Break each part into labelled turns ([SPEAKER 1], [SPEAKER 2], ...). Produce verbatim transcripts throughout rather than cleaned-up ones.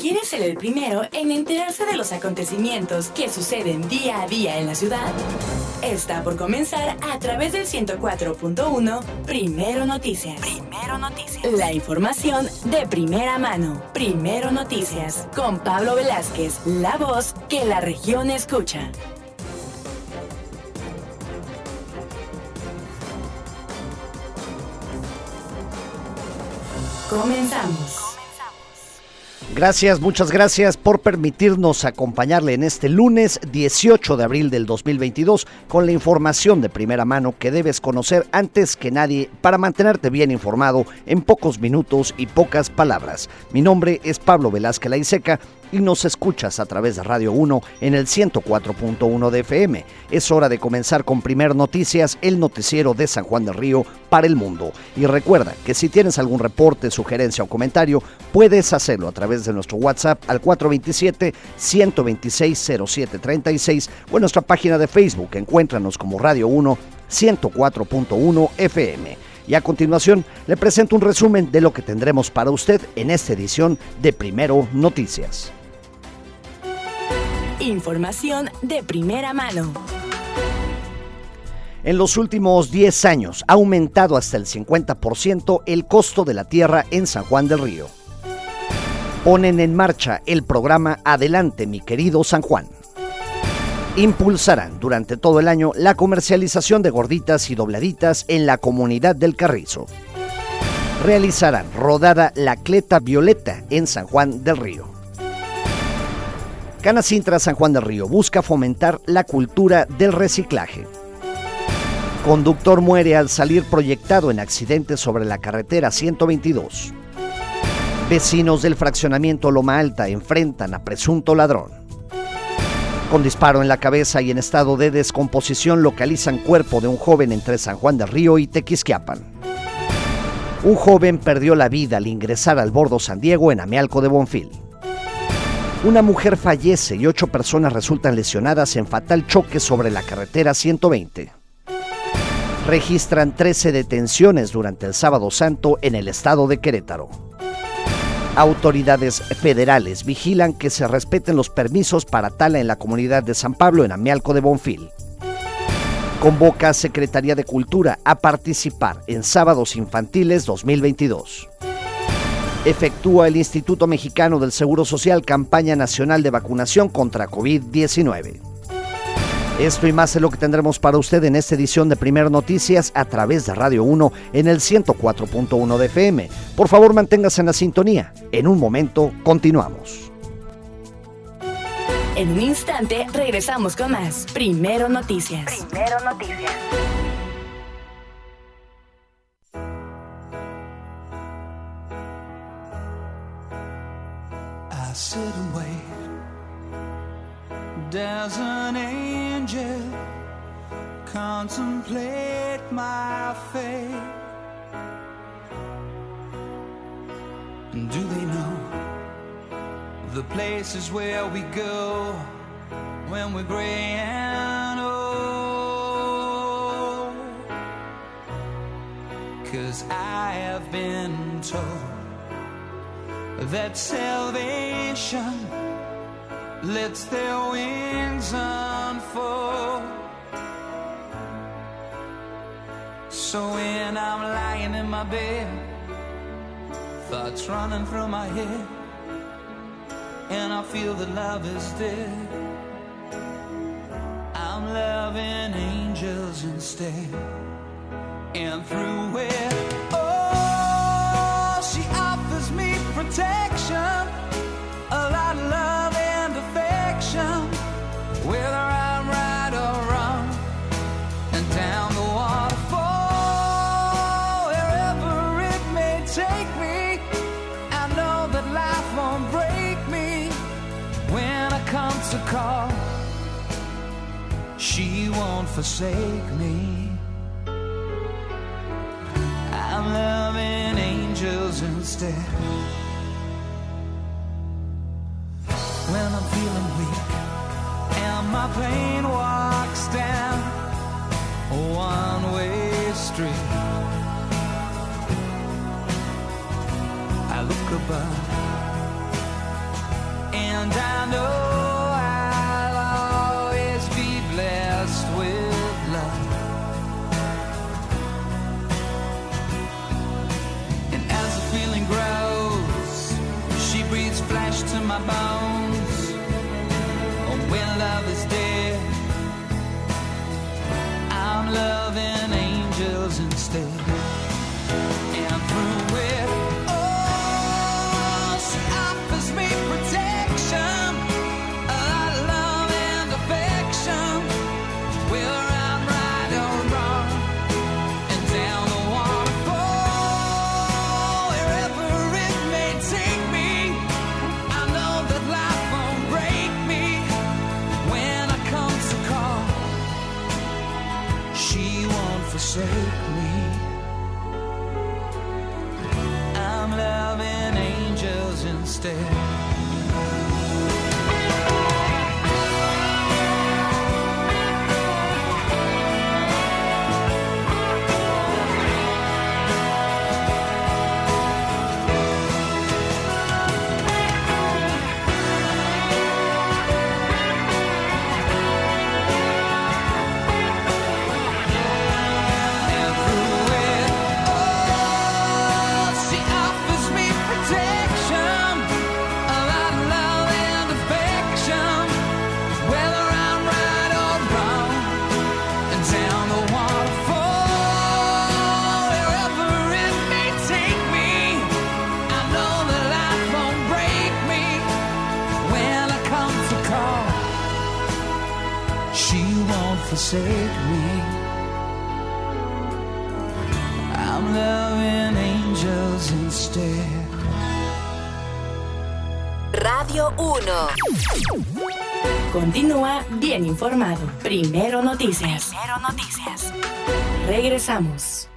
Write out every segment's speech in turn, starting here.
[SPEAKER 1] ¿Quiere ser el primero en enterarse de los acontecimientos que suceden día a día en la ciudad? Está por comenzar a través del ciento cuatro punto uno Primero Noticias. Primero Noticias. La información de primera mano. Primero Noticias. Con Pablo Velázquez, la voz que la región escucha. Comenzamos.
[SPEAKER 2] Gracias, muchas gracias por permitirnos acompañarle en este lunes dieciocho de abril del dos mil veintidós con la información de primera mano que debes conocer antes que nadie para mantenerte bien informado en pocos minutos y pocas palabras. Mi nombre es Pablo Velázquez Laiseca y nos escuchas a través de Radio uno en el ciento cuatro punto uno de F M. Es hora de comenzar con Primer Noticias, el noticiero de San Juan del Río para el mundo. Y recuerda que si tienes algún reporte, sugerencia o comentario, puedes hacerlo a través de nuestro WhatsApp al cuatro dos siete, uno dos seis, cero siete tres seis o en nuestra página de Facebook. Encuéntranos como Radio uno ciento cuatro punto uno F M. Y a continuación le presento un resumen de lo que tendremos para usted en esta edición de Primero Noticias.
[SPEAKER 1] Información de primera mano.
[SPEAKER 2] En los últimos diez años ha aumentado hasta el cincuenta por ciento el costo de la tierra en San Juan del Río. Ponen en marcha el programa Adelante, mi querido San Juan. Impulsarán durante todo el año la comercialización de gorditas y dobladitas en la comunidad del Carrizo. Realizarán rodada La Cleta Violeta en San Juan del Río. Canacintra San Juan del Río busca fomentar la cultura del reciclaje. Conductor muere al salir proyectado en accidente sobre la carretera ciento veintidós. Vecinos del fraccionamiento Loma Alta enfrentan a presunto ladrón. Con disparo en la cabeza y en estado de descomposición localizan cuerpo de un joven entre San Juan del Río y Tequisquiapan. Un joven perdió la vida al ingresar al Bordo San Diego en Amialco de Bonfil. Una mujer fallece y ocho personas resultan lesionadas en fatal choque sobre la carretera ciento veinte. Registran trece detenciones durante el Sábado Santo en el estado de Querétaro. Autoridades federales vigilan que se respeten los permisos para tala en la comunidad de San Pablo en Amialco de Bonfil. Convoca a Secretaría de Cultura a participar en Sábados Infantiles dos mil veintidós. Efectúa el Instituto Mexicano del Seguro Social campaña nacional de vacunación contra COVID diecinueve. Esto y más es lo que tendremos para usted en esta edición de Primer Noticias a través de Radio uno en el ciento cuatro punto uno de F M. Por favor, manténgase en la sintonía. En un momento, continuamos.
[SPEAKER 1] En un instante, regresamos con más Primero Noticias. Primero Noticias.
[SPEAKER 3] I sit and wait. There's an angel, contemplate my fate. And do they know the places where we go when we're gray and old? 'Cause I have been told that salvation lets their wings unfold. So when I'm lying in my bed, thoughts running through my head, and I feel that love is dead, I'm loving angels instead. And through it, oh, she offers me protection, a lot of love and affection, whether I'm right or wrong, and down the waterfall, wherever it may take me, I know that life won't break me. When I come to call, she won't forsake me. I'm loving angels instead. When I'm feeling weak and my pain walks down a one-way street, I look above And I know I'll always be blessed with love. And as the feeling grows, she breathes flesh to my bones. Oh, when love is dead, I'm loving angels instead. And through it, oh, she offers me protection, a lot of love and affection, whether I'm right or wrong, and down the waterfall, wherever it may take me, I know that life won't break me when I come to call. She won't forsake me. I'm loving angels instead. Forsake me. I'm loving angels instead.
[SPEAKER 4] Radio uno.
[SPEAKER 1] Continúa bien informado. Primero Noticias. Primero Noticias. Regresamos.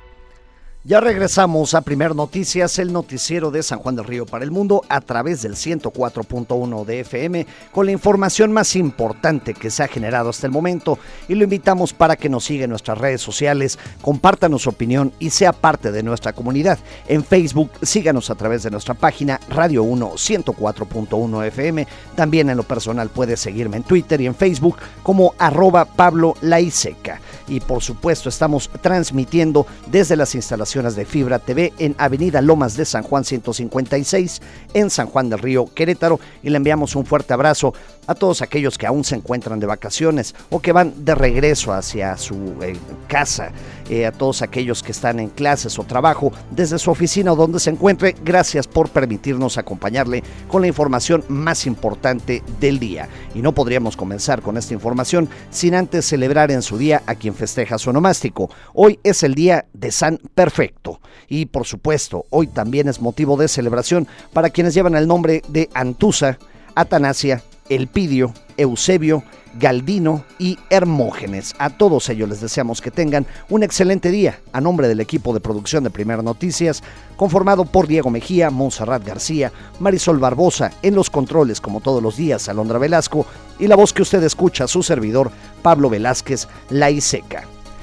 [SPEAKER 2] Ya regresamos a Primer Noticias, el noticiero de San Juan del Río para el mundo a través del ciento cuatro punto uno de F M con la información más importante que se ha generado hasta el momento y lo invitamos para que nos siga en nuestras redes sociales, compártanos su opinión y sea parte de nuestra comunidad. En Facebook, síganos a través de nuestra página Radio uno ciento cuatro punto uno F M. También en lo personal puedes seguirme en Twitter y en Facebook como arroba Pablo Laiseca. Y por supuesto estamos transmitiendo desde las instalaciones de Fibra T V en Avenida Lomas de San Juan ciento cincuenta y seis en San Juan del Río, Querétaro, y le enviamos un fuerte abrazo a todos aquellos que aún se encuentran de vacaciones o que van de regreso hacia su eh, casa, eh, a todos aquellos que están en clases o trabajo desde su oficina o donde se encuentre. Gracias por permitirnos acompañarle con la información más importante del día. Y no podríamos comenzar con esta información sin antes celebrar en su día a quien festeja su onomástico. Hoy es el día de San Perfecto y por supuesto hoy también es motivo de celebración para quienes llevan el nombre de Antusa, Atanasia, Elpidio, Eusebio, Galdino y Hermógenes. A todos ellos les deseamos que tengan un excelente día. A nombre del equipo de producción de Primer Noticias, conformado por Diego Mejía, Montserrat García, Marisol Barbosa, en los controles como todos los días, Alondra Velasco, y la voz que usted escucha, su servidor, Pablo Velázquez Laiseca.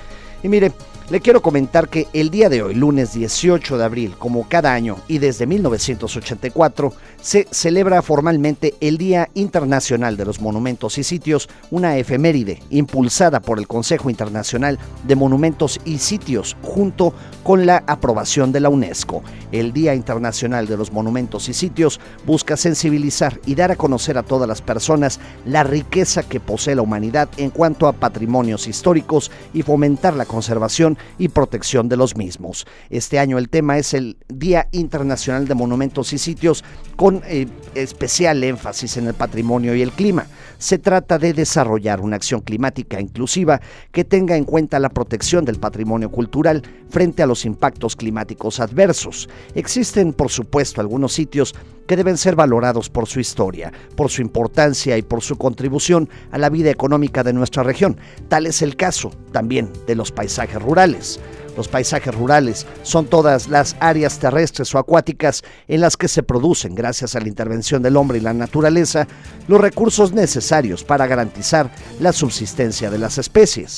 [SPEAKER 2] Y mire, le quiero comentar que el día de hoy, lunes dieciocho de abril, como cada año y desde mil novecientos ochenta y cuatro, se celebra formalmente el Día Internacional de los Monumentos y Sitios, una efeméride impulsada por el Consejo Internacional de Monumentos y Sitios junto con la aprobación de la UNESCO. El Día Internacional de los Monumentos y Sitios busca sensibilizar y dar a conocer a todas las personas la riqueza que posee la humanidad en cuanto a patrimonios históricos y fomentar la conservación y protección de los mismos. Este año el tema es el Día Internacional de Monumentos y Sitios con eh, especial énfasis en el patrimonio y el clima. Se trata de desarrollar una acción climática inclusiva que tenga en cuenta la protección del patrimonio cultural frente a los impactos climáticos adversos. Existen, por supuesto, algunos sitios que deben ser valorados por su historia, por su importancia y por su contribución a la vida económica de nuestra región. Tal es el caso también de los paisajes rurales. Los paisajes rurales son todas las áreas terrestres o acuáticas en las que se producen, gracias a la intervención del hombre y la naturaleza, los recursos necesarios para garantizar la subsistencia de las especies.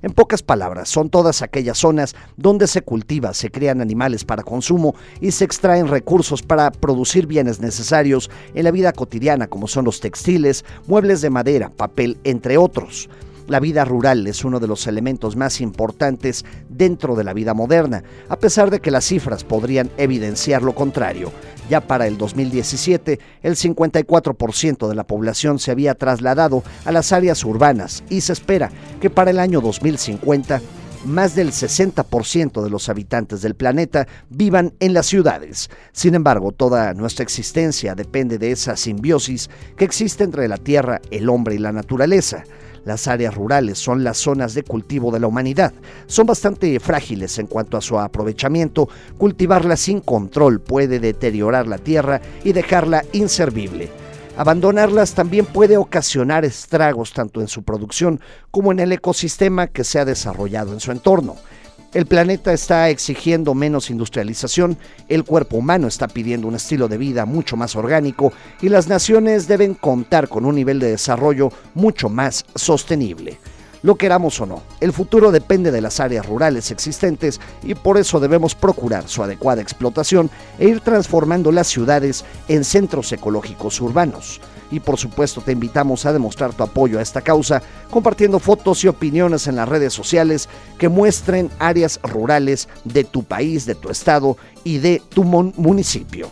[SPEAKER 2] En pocas palabras, son todas aquellas zonas donde se cultiva, se crían animales para consumo y se extraen recursos para producir bienes necesarios en la vida cotidiana, como son los textiles, muebles de madera, papel, entre otros. La vida rural es uno de los elementos más importantes dentro de la vida moderna, a pesar de que las cifras podrían evidenciar lo contrario. Ya para el dos mil diecisiete, el cincuenta y cuatro por ciento de la población se había trasladado a las áreas urbanas y se espera que para el año dos mil cincuenta, más del sesenta por ciento de los habitantes del planeta vivan en las ciudades. Sin embargo, toda nuestra existencia depende de esa simbiosis que existe entre la tierra, el hombre y la naturaleza. Las áreas rurales son las zonas de cultivo de la humanidad. Son bastante frágiles en cuanto a su aprovechamiento. Cultivarlas sin control puede deteriorar la tierra y dejarla inservible. Abandonarlas también puede ocasionar estragos tanto en su producción como en el ecosistema que se ha desarrollado en su entorno. El planeta está exigiendo menos industrialización, el cuerpo humano está pidiendo un estilo de vida mucho más orgánico y las naciones deben contar con un nivel de desarrollo mucho más sostenible. Lo queramos o no, el futuro depende de las áreas rurales existentes y por eso debemos procurar su adecuada explotación e ir transformando las ciudades en centros ecológicos urbanos. Y por supuesto te invitamos a demostrar tu apoyo a esta causa compartiendo fotos y opiniones en las redes sociales que muestren áreas rurales de tu país, de tu estado y de tu municipio.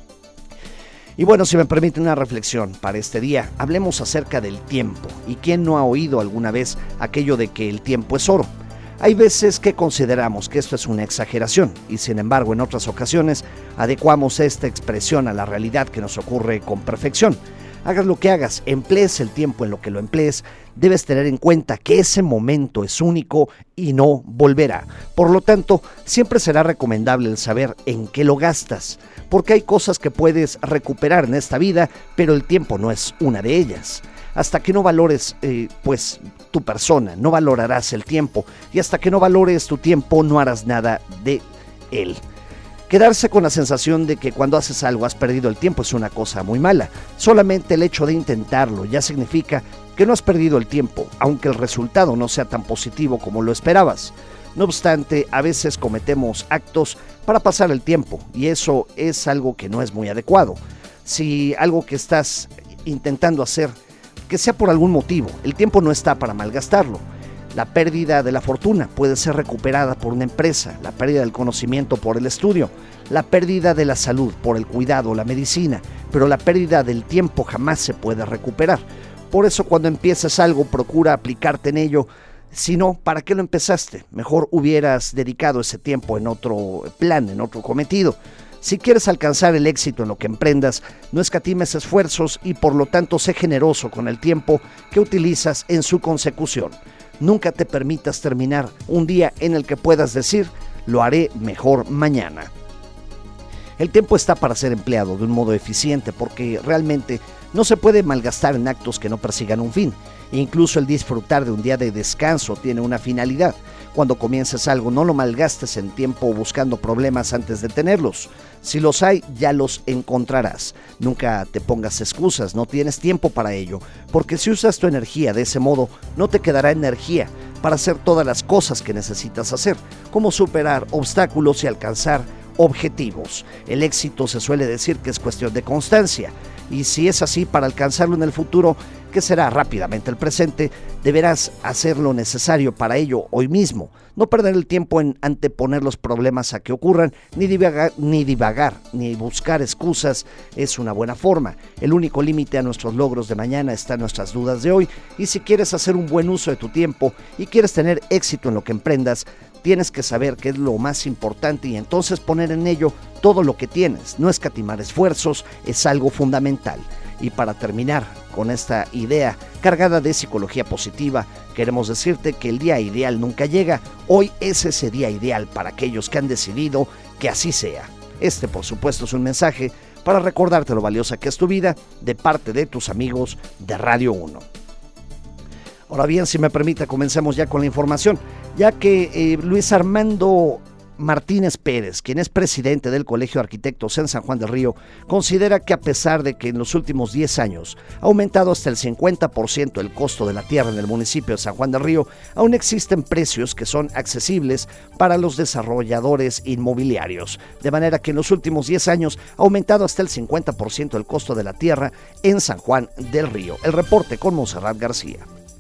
[SPEAKER 2] Y bueno, si me permiten una reflexión para este día, hablemos acerca del tiempo. ¿Y quién no ha oído alguna vez aquello de que el tiempo es oro? Hay veces que consideramos que esto es una exageración y sin embargo en otras ocasiones adecuamos esta expresión a la realidad que nos ocurre con perfección. Hagas lo que hagas, emplees el tiempo en lo que lo emplees, debes tener en cuenta que ese momento es único y no volverá. Por lo tanto, siempre será recomendable el saber en qué lo gastas, porque hay cosas que puedes recuperar en esta vida, pero el tiempo no es una de ellas. Hasta que no valores eh, pues tu persona, no valorarás el tiempo, y hasta que no valores tu tiempo no harás nada de él. Quedarse con la sensación de que cuando haces algo has perdido el tiempo es una cosa muy mala. Solamente el hecho de intentarlo ya significa que no has perdido el tiempo, aunque el resultado no sea tan positivo como lo esperabas. No obstante, a veces cometemos actos para pasar el tiempo y eso es algo que no es muy adecuado. Si algo que estás intentando hacer, que sea por algún motivo, el tiempo no está para malgastarlo. La pérdida de la fortuna puede ser recuperada por una empresa, la pérdida del conocimiento por el estudio, la pérdida de la salud por el cuidado o la medicina, pero la pérdida del tiempo jamás se puede recuperar. Por eso cuando empieces algo, procura aplicarte en ello. Si no, ¿para qué lo empezaste? Mejor hubieras dedicado ese tiempo en otro plan, en otro cometido. Si quieres alcanzar el éxito en lo que emprendas, no escatimes esfuerzos y por lo tanto sé generoso con el tiempo que utilizas en su consecución. Nunca te permitas terminar un día en el que puedas decir, lo haré mejor mañana. El tiempo está para ser empleado de un modo eficiente porque realmente no se puede malgastar en actos que no persigan un fin. Incluso el disfrutar de un día de descanso tiene una finalidad. Cuando comiences algo, no lo malgastes en tiempo buscando problemas antes de tenerlos. Si los hay, ya los encontrarás. Nunca te pongas excusas, no tienes tiempo para ello, porque si usas tu energía de ese modo, no te quedará energía para hacer todas las cosas que necesitas hacer, como superar obstáculos y alcanzar objetivos. El éxito se suele decir que es cuestión de constancia, y si es así, para alcanzarlo en el futuro, que será rápidamente el presente, deberás hacer lo necesario para ello hoy mismo. No perder el tiempo en anteponer los problemas a que ocurran, ni divagar, ni divagar, ni buscar excusas es una buena forma. El único límite a nuestros logros de mañana está en nuestras dudas de hoy, y si quieres hacer un buen uso de tu tiempo y quieres tener éxito en lo que emprendas, tienes que saber qué es lo más importante y entonces poner en ello todo lo que tienes. No escatimar esfuerzos es algo fundamental. Y para terminar con esta idea cargada de psicología positiva, queremos decirte que el día ideal nunca llega. Hoy es ese día ideal para aquellos que han decidido que así sea. Este, por supuesto, es un mensaje para recordarte lo valiosa que es tu vida de parte de tus amigos de Radio uno. Ahora bien, si me permite, comencemos ya con la información, ya que eh, Luis Armando Martínez Pérez, quien es presidente del Colegio de Arquitectos en San Juan del Río, considera que a pesar de que en los últimos diez años ha aumentado hasta el cincuenta por ciento el costo de la tierra en el municipio de San Juan del Río, aún existen precios que son accesibles para los desarrolladores inmobiliarios. De manera que en los últimos diez años ha aumentado hasta el cincuenta por ciento el costo de la tierra en San Juan del Río. El reporte con Montserrat García.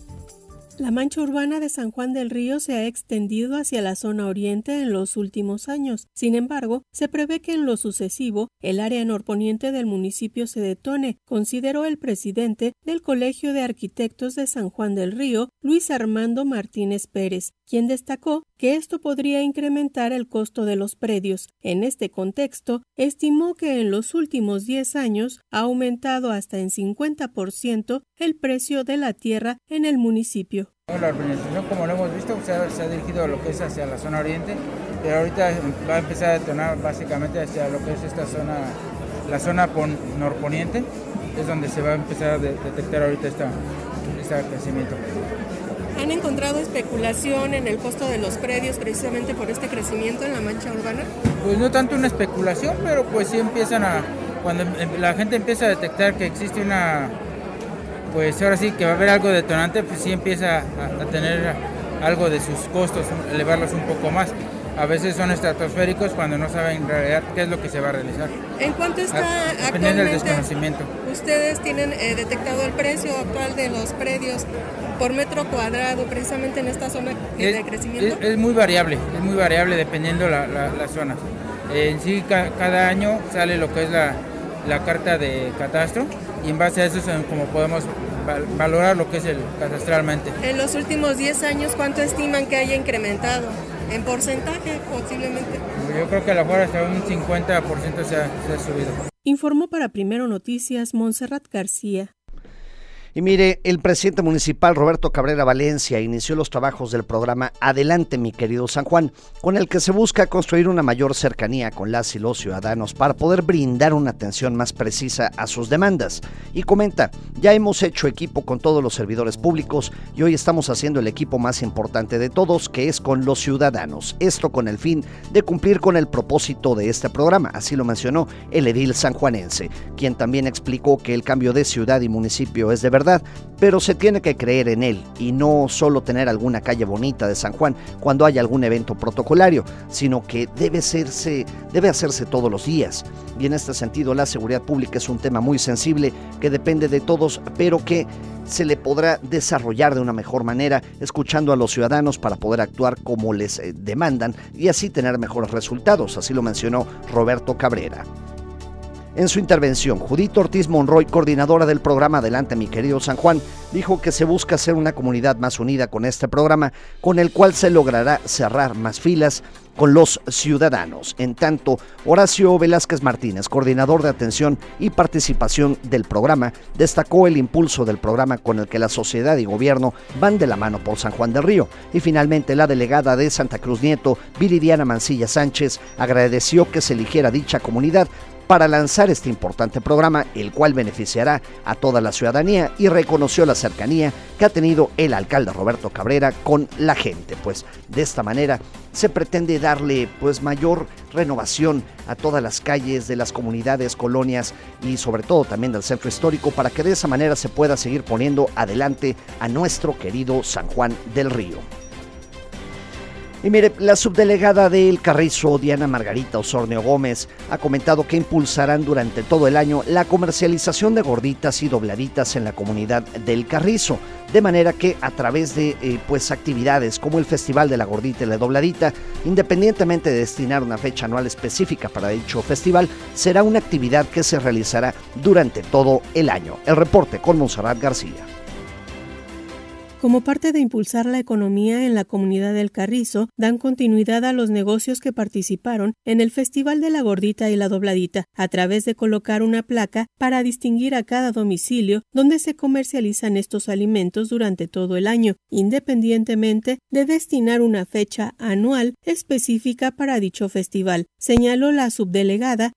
[SPEAKER 5] La mancha urbana de San Juan del Río se ha extendido hacia la zona oriente en los últimos años. Sin embargo, se prevé que en lo sucesivo el área norponiente del municipio se detone, consideró el presidente del Colegio de Arquitectos de San Juan del Río, Luis Armando Martínez Pérez, quien destacó que esto podría incrementar el costo de los predios. En este contexto, estimó que en los últimos diez años ha aumentado hasta en cincuenta por ciento el precio de la tierra en el municipio.
[SPEAKER 6] La urbanización, como lo hemos visto, se ha, se ha dirigido a lo que es hacia la zona oriente, pero ahorita va a empezar a detonar básicamente hacia lo que es esta zona, la zona pon, norponiente, es donde se va a empezar a de, detectar ahorita esta, este crecimiento.
[SPEAKER 5] ¿Han encontrado especulación en el costo de los predios precisamente por este crecimiento en la mancha urbana?
[SPEAKER 6] Pues no tanto una especulación, pero pues sí empiezan a, cuando la gente empieza a detectar que existe una, pues ahora sí que va a haber algo detonante, pues sí empieza a, a tener algo de sus costos, elevarlos un poco más. A veces son estratosféricos cuando no saben en realidad qué es lo que se va a realizar.
[SPEAKER 5] ¿En cuánto está
[SPEAKER 6] a,
[SPEAKER 5] actualmente?
[SPEAKER 6] Del desconocimiento.
[SPEAKER 5] ¿Ustedes tienen eh, detectado el precio actual de los predios por metro cuadrado precisamente en esta zona es, de crecimiento?
[SPEAKER 6] Es, es muy variable, es muy variable dependiendo la, la, la zona. Eh, en sí ca, cada año sale lo que es la, la carta de catastro y en base a eso es como podemos valorar lo que es el catastralmente.
[SPEAKER 5] En los últimos diez años, ¿cuánto estiman que haya incrementado? ¿En porcentaje posiblemente?
[SPEAKER 6] Yo creo que a lo mejor hasta un cincuenta por ciento se ha, se ha subido.
[SPEAKER 5] Informó para Primero Noticias Montserrat García.
[SPEAKER 2] Y mire, el presidente municipal Roberto Cabrera Valencia inició los trabajos del programa Adelante mi querido San Juan, con el que se busca construir una mayor cercanía con las y los ciudadanos para poder brindar una atención más precisa a sus demandas. Y comenta, ya hemos hecho equipo con todos los servidores públicos y hoy estamos haciendo el equipo más importante de todos, que es con los ciudadanos. Esto con el fin de cumplir con el propósito de este programa, así lo mencionó el edil sanjuanense, quien también explicó que el cambio de ciudad y municipio es de verdad, pero se tiene que creer en él y no solo tener alguna calle bonita de San Juan cuando haya algún evento protocolario, sino que debe hacerse, debe hacerse todos los días. Y en este sentido, la seguridad pública es un tema muy sensible que depende de todos, pero que se le podrá desarrollar de una mejor manera, escuchando a los ciudadanos para poder actuar como les demandan y así tener mejores resultados, así lo mencionó Roberto Cabrera. En su intervención, Judith Ortiz Monroy, coordinadora del programa Adelante mi querido San Juan, dijo que se busca hacer una comunidad más unida con este programa, con el cual se logrará cerrar más filas con los ciudadanos. En tanto, Horacio Velázquez Martínez, coordinador de atención y participación del programa, destacó el impulso del programa con el que la sociedad y gobierno van de la mano por San Juan del Río. Y finalmente, la delegada de Santa Cruz Nieto, Viridiana Mancilla Sánchez, agradeció que se eligiera dicha comunidad para lanzar este importante programa, el cual beneficiará a toda la ciudadanía, y reconoció la cercanía que ha tenido el alcalde Roberto Cabrera con la gente. Pues de esta manera se pretende darle pues mayor renovación a todas las calles de las comunidades, colonias y sobre todo también del centro histórico, para que de esa manera se pueda seguir poniendo adelante a nuestro querido San Juan del Río. Y mire, la subdelegada del Carrizo, Diana Margarita Osornio Gómez, ha comentado que impulsarán durante todo el año la comercialización de gorditas y dobladitas en la comunidad del Carrizo, de manera que a través de eh, pues actividades como el Festival de la Gordita y la Dobladita, independientemente de destinar una fecha anual específica para dicho festival, será una actividad que se realizará durante todo el año. El reporte con Montserrat García.
[SPEAKER 5] Como parte de impulsar la economía en la comunidad del Carrizo, dan continuidad a los negocios que participaron en el Festival de la Gordita y la Dobladita, a través de colocar una placa para distinguir a cada domicilio donde se comercializan estos alimentos durante todo el año, independientemente de destinar una fecha anual específica para dicho festival, señaló la subdelegada,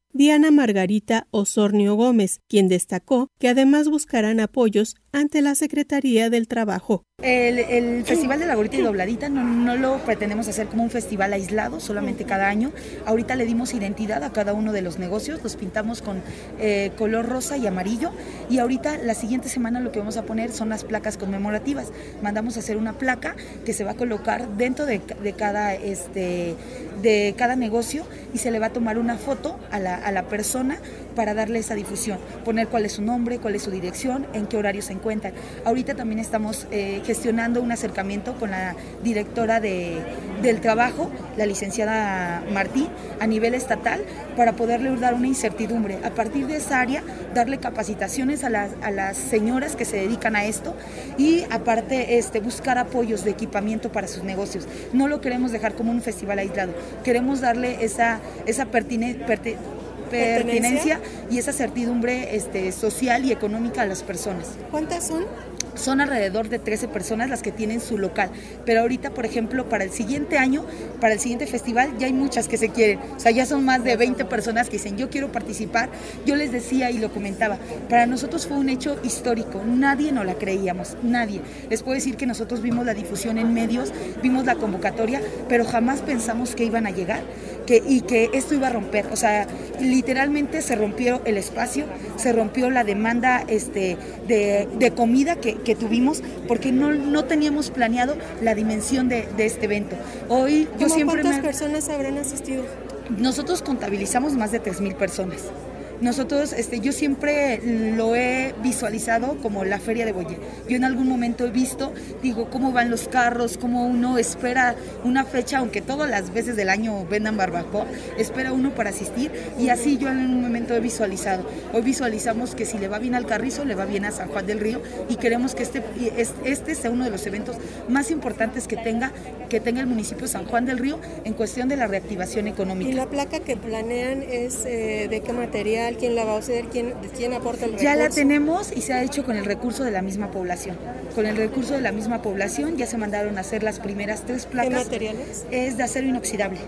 [SPEAKER 5] Diana Margarita Osornio Gómez, quien destacó que además buscarán apoyos ante la Secretaría del Trabajo.
[SPEAKER 7] El, el Festival de la Gorrita y Dobladita no, no lo pretendemos hacer como un festival aislado, solamente cada año. Ahorita le dimos identidad a cada uno de los negocios, los pintamos con eh, color rosa y amarillo, y ahorita la siguiente semana lo que vamos a poner son las placas conmemorativas. Mandamos a hacer una placa que se va a colocar dentro de, de, cada, este, de cada negocio, y se le va a tomar una foto a la, a la persona para darle esa difusión, poner cuál es su nombre, cuál es su dirección, en qué horario se encuentran. Ahorita también estamos eh, gestionando un acercamiento con la directora de, del trabajo, la licenciada Martí, a nivel estatal, para poderle dar una incertidumbre. A partir de esa área, darle capacitaciones a las, a las señoras que se dedican a esto, y aparte este, buscar apoyos de equipamiento para sus negocios. No lo queremos dejar como un festival aislado, queremos darle esa, esa pertinencia, perti pertinencia y esa certidumbre este, social y económica a las personas.
[SPEAKER 5] ¿Cuántas son?
[SPEAKER 7] Son alrededor de trece personas las que tienen su local, pero ahorita, por ejemplo, para el siguiente año, para el siguiente festival, ya hay muchas que se quieren, o sea, ya son más de veinte personas que dicen, yo quiero participar. Yo les decía y lo comentaba, para nosotros fue un hecho histórico, nadie nos la creíamos, nadie. Les puedo decir que nosotros vimos la difusión en medios, vimos la convocatoria, pero jamás pensamos que iban a llegar, que, y que esto iba a romper, o sea, literalmente se rompió el espacio, se rompió la demanda este, de, de comida que, que tuvimos, porque no, no teníamos planeado la dimensión de, de este evento. Hoy yo siempre
[SPEAKER 5] ¿Cuántas
[SPEAKER 7] me...
[SPEAKER 5] personas habrán asistido?
[SPEAKER 7] Nosotros contabilizamos más de tres mil personas. Nosotros, este, yo siempre lo he visualizado como la Feria de Boyé. Yo en algún momento he visto, digo, cómo van los carros, cómo uno espera una fecha, aunque todas las veces del año vendan barbacoa, espera uno para asistir, y así yo en un momento he visualizado. Hoy visualizamos que si le va bien al Carrizo, le va bien a San Juan del Río, y queremos que este, este sea uno de los eventos más importantes que tenga, que tenga el municipio de San Juan del Río en cuestión de la reactivación económica.
[SPEAKER 5] ¿Y la placa que planean es eh, de qué material? ¿Quién la va a hacer? ¿Quién, quién aporta el recurso?
[SPEAKER 7] Ya la tenemos y se ha hecho con el recurso de la misma población. Con el recurso de la misma población ya se mandaron a hacer las primeras tres placas.
[SPEAKER 5] ¿Qué materiales? Es
[SPEAKER 7] de acero inoxidable.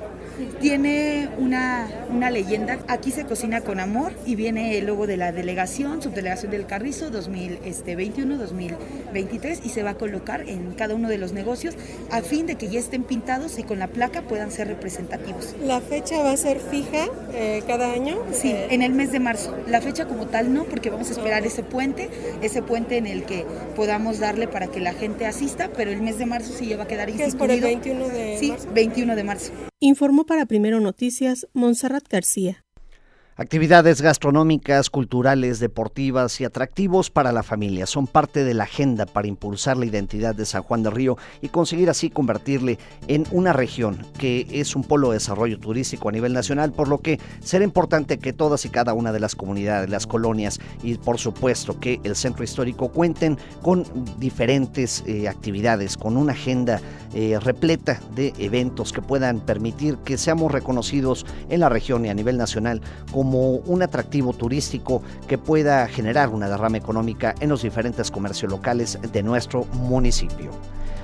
[SPEAKER 7] Tiene una, una leyenda, aquí se cocina con amor, y viene el logo de la delegación, subdelegación del Carrizo dos mil veintiuno dos mil veintitrés, y se va a colocar en cada uno de los negocios a fin de que ya estén pintados y con la placa puedan ser representativos.
[SPEAKER 5] ¿La fecha va a ser fija eh, cada año?
[SPEAKER 7] Sí,
[SPEAKER 5] eh...
[SPEAKER 7] en el mes de marzo. La fecha como tal no, porque vamos a esperar ese puente, ese puente en el que podamos darle para que la gente asista, pero el mes de marzo sí ya va a quedar instituido.
[SPEAKER 5] ¿Qué es por el veintiuno de
[SPEAKER 7] sí,
[SPEAKER 5] marzo?
[SPEAKER 7] veintiuno de marzo.
[SPEAKER 5] Informó para Primero Noticias Montserrat García.
[SPEAKER 2] Actividades gastronómicas, culturales, deportivas y atractivos para la familia son parte de la agenda para impulsar la identidad de San Juan del Río y conseguir así convertirle en una región que es un polo de desarrollo turístico a nivel nacional, por lo que será importante que todas y cada una de las comunidades, las colonias y por supuesto que el centro histórico cuenten con diferentes eh, actividades, con una agenda eh, repleta de eventos que puedan permitir que seamos reconocidos en la región y a nivel nacional como un atractivo turístico que pueda generar una derrama económica en los diferentes comercios locales de nuestro municipio.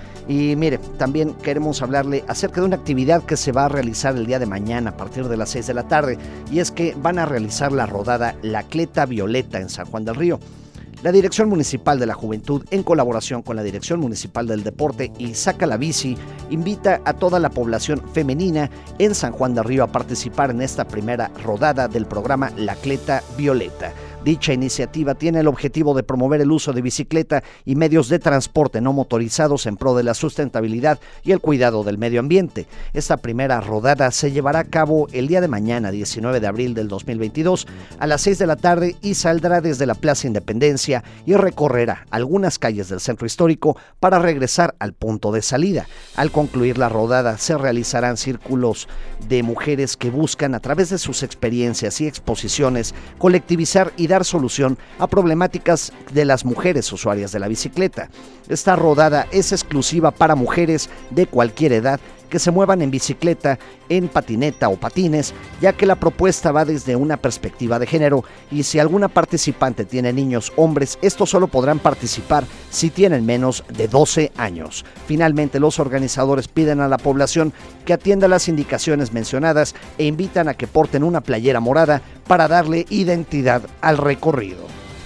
[SPEAKER 2] Y mire, también queremos hablarle acerca de una actividad que se va a realizar el día de mañana a partir de las seis de la tarde, y es que van a realizar la rodada La Cleta Violeta en San Juan del Río. La Dirección Municipal de la Juventud, en colaboración con la Dirección Municipal del Deporte y Saca la Bici, invita a toda la población femenina en San Juan del Río a participar en esta primera rodada del programa La Cleta Violeta. Dicha iniciativa tiene el objetivo de promover el uso de bicicleta y medios de transporte no motorizados en pro de la sustentabilidad y el cuidado del medio ambiente. Esta primera rodada se llevará a cabo el día de mañana, diecinueve de abril del dos mil veintidós, a las seis de la tarde, y saldrá desde la Plaza Independencia y recorrerá algunas calles del centro histórico para regresar al punto de salida. Al concluir la rodada, se realizarán círculos de mujeres que buscan, a través de sus experiencias y exposiciones, colectivizar y dar solución a problemáticas de las mujeres usuarias de la bicicleta. Esta rodada es exclusiva para mujeres de cualquier edad que se muevan en bicicleta, en patineta o patines, ya que la propuesta va desde una perspectiva de género y si alguna participante tiene niños hombres, estos solo podrán participar si tienen menos de doce años. Finalmente, los organizadores piden a la población que atienda las indicaciones mencionadas e invitan a que porten una playera morada para darle identidad al recorrido.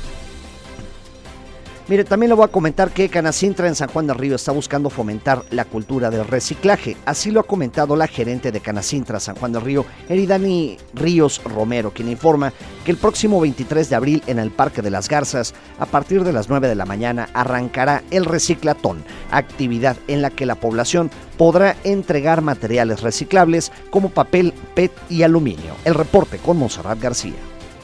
[SPEAKER 2] Mire, también le voy a comentar que Canacintra en San Juan del Río está buscando fomentar la cultura del reciclaje. Así lo ha comentado la gerente de Canacintra San Juan del Río, Eridani Ríos Romero, quien informa que el próximo veintitrés de abril en el Parque de las Garzas, a partir de las nueve de la mañana, arrancará el Reciclatón, actividad en la que la población podrá entregar materiales reciclables como papel, P E T y aluminio. El reporte con Monserrat García.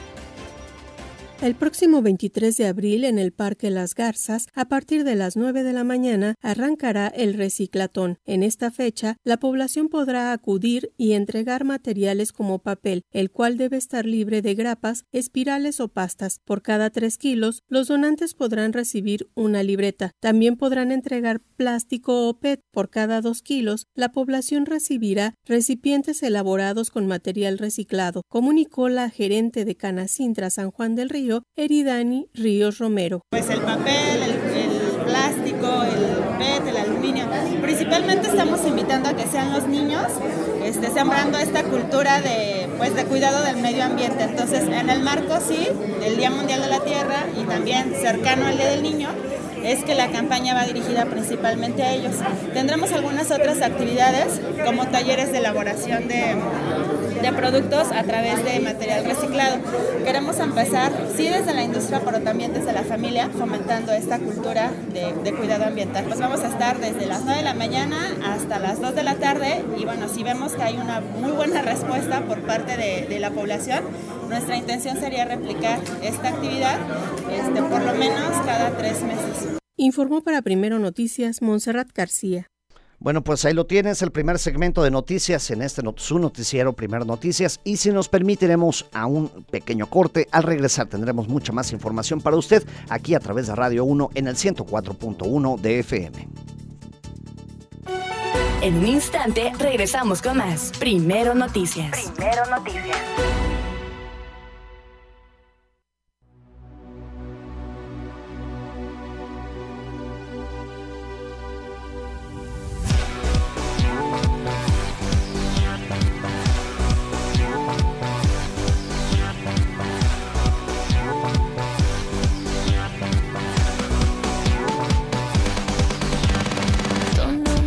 [SPEAKER 5] El próximo veintitrés de abril en el Parque Las Garzas, a partir de las nueve de la mañana, arrancará el Reciclatón. En esta fecha, la población podrá acudir y entregar materiales como papel, el cual debe estar libre de grapas, espirales o pastas. Por cada tres kilos, los donantes podrán recibir una libreta. También podrán entregar plástico o P E T. Por cada dos kilos, la población recibirá recipientes elaborados con material reciclado, comunicó la gerente de Canacintra San Juan del Río, Eridani Ríos Romero.
[SPEAKER 8] Pues el papel, el, el plástico, el P E T, el aluminio. Principalmente estamos invitando a que sean los niños, este, sembrando esta cultura de, pues, de cuidado del medio ambiente. Entonces, en el marco, sí, del Día Mundial de la Tierra y también cercano al Día del Niño, es que la campaña va dirigida principalmente a ellos. Tendremos algunas otras actividades, como talleres de elaboración de, de productos a través de material reciclado. Queremos empezar, sí, desde la industria, pero también desde la familia, fomentando esta cultura de, de cuidado ambiental. Pues vamos a estar desde las nueve de la mañana hasta las dos de la tarde y bueno, si vemos que hay una muy buena respuesta por parte de, de la población, nuestra intención sería replicar esta actividad este, por lo menos cada tres meses.
[SPEAKER 5] Informó para Primero Noticias Monserrat García.
[SPEAKER 2] Bueno, pues ahí lo tienes, el primer segmento de noticias en este su noticiero Primero Noticias, y si nos permitiremos a un pequeño corte, al regresar tendremos mucha más información para usted aquí a través de Radio uno en el ciento cuatro punto uno de F M.
[SPEAKER 1] En un instante regresamos con más Primero Noticias.
[SPEAKER 4] Primero Noticias.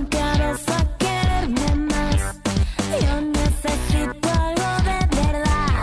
[SPEAKER 9] Necesito algo de verdad.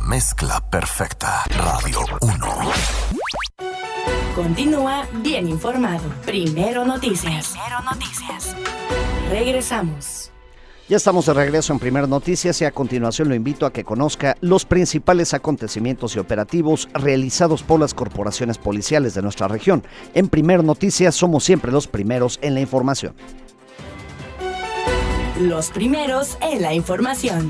[SPEAKER 9] mezcla perfecta. Radio uno.
[SPEAKER 1] Continúa bien informado. Primero Noticias. Primero Noticias. Regresamos.
[SPEAKER 2] Ya estamos de regreso en Primero Noticias y a continuación lo invito a que conozca los principales acontecimientos y operativos realizados por las corporaciones policiales de nuestra región. En Primero Noticias somos siempre los primeros en la información.
[SPEAKER 1] Los primeros en la información.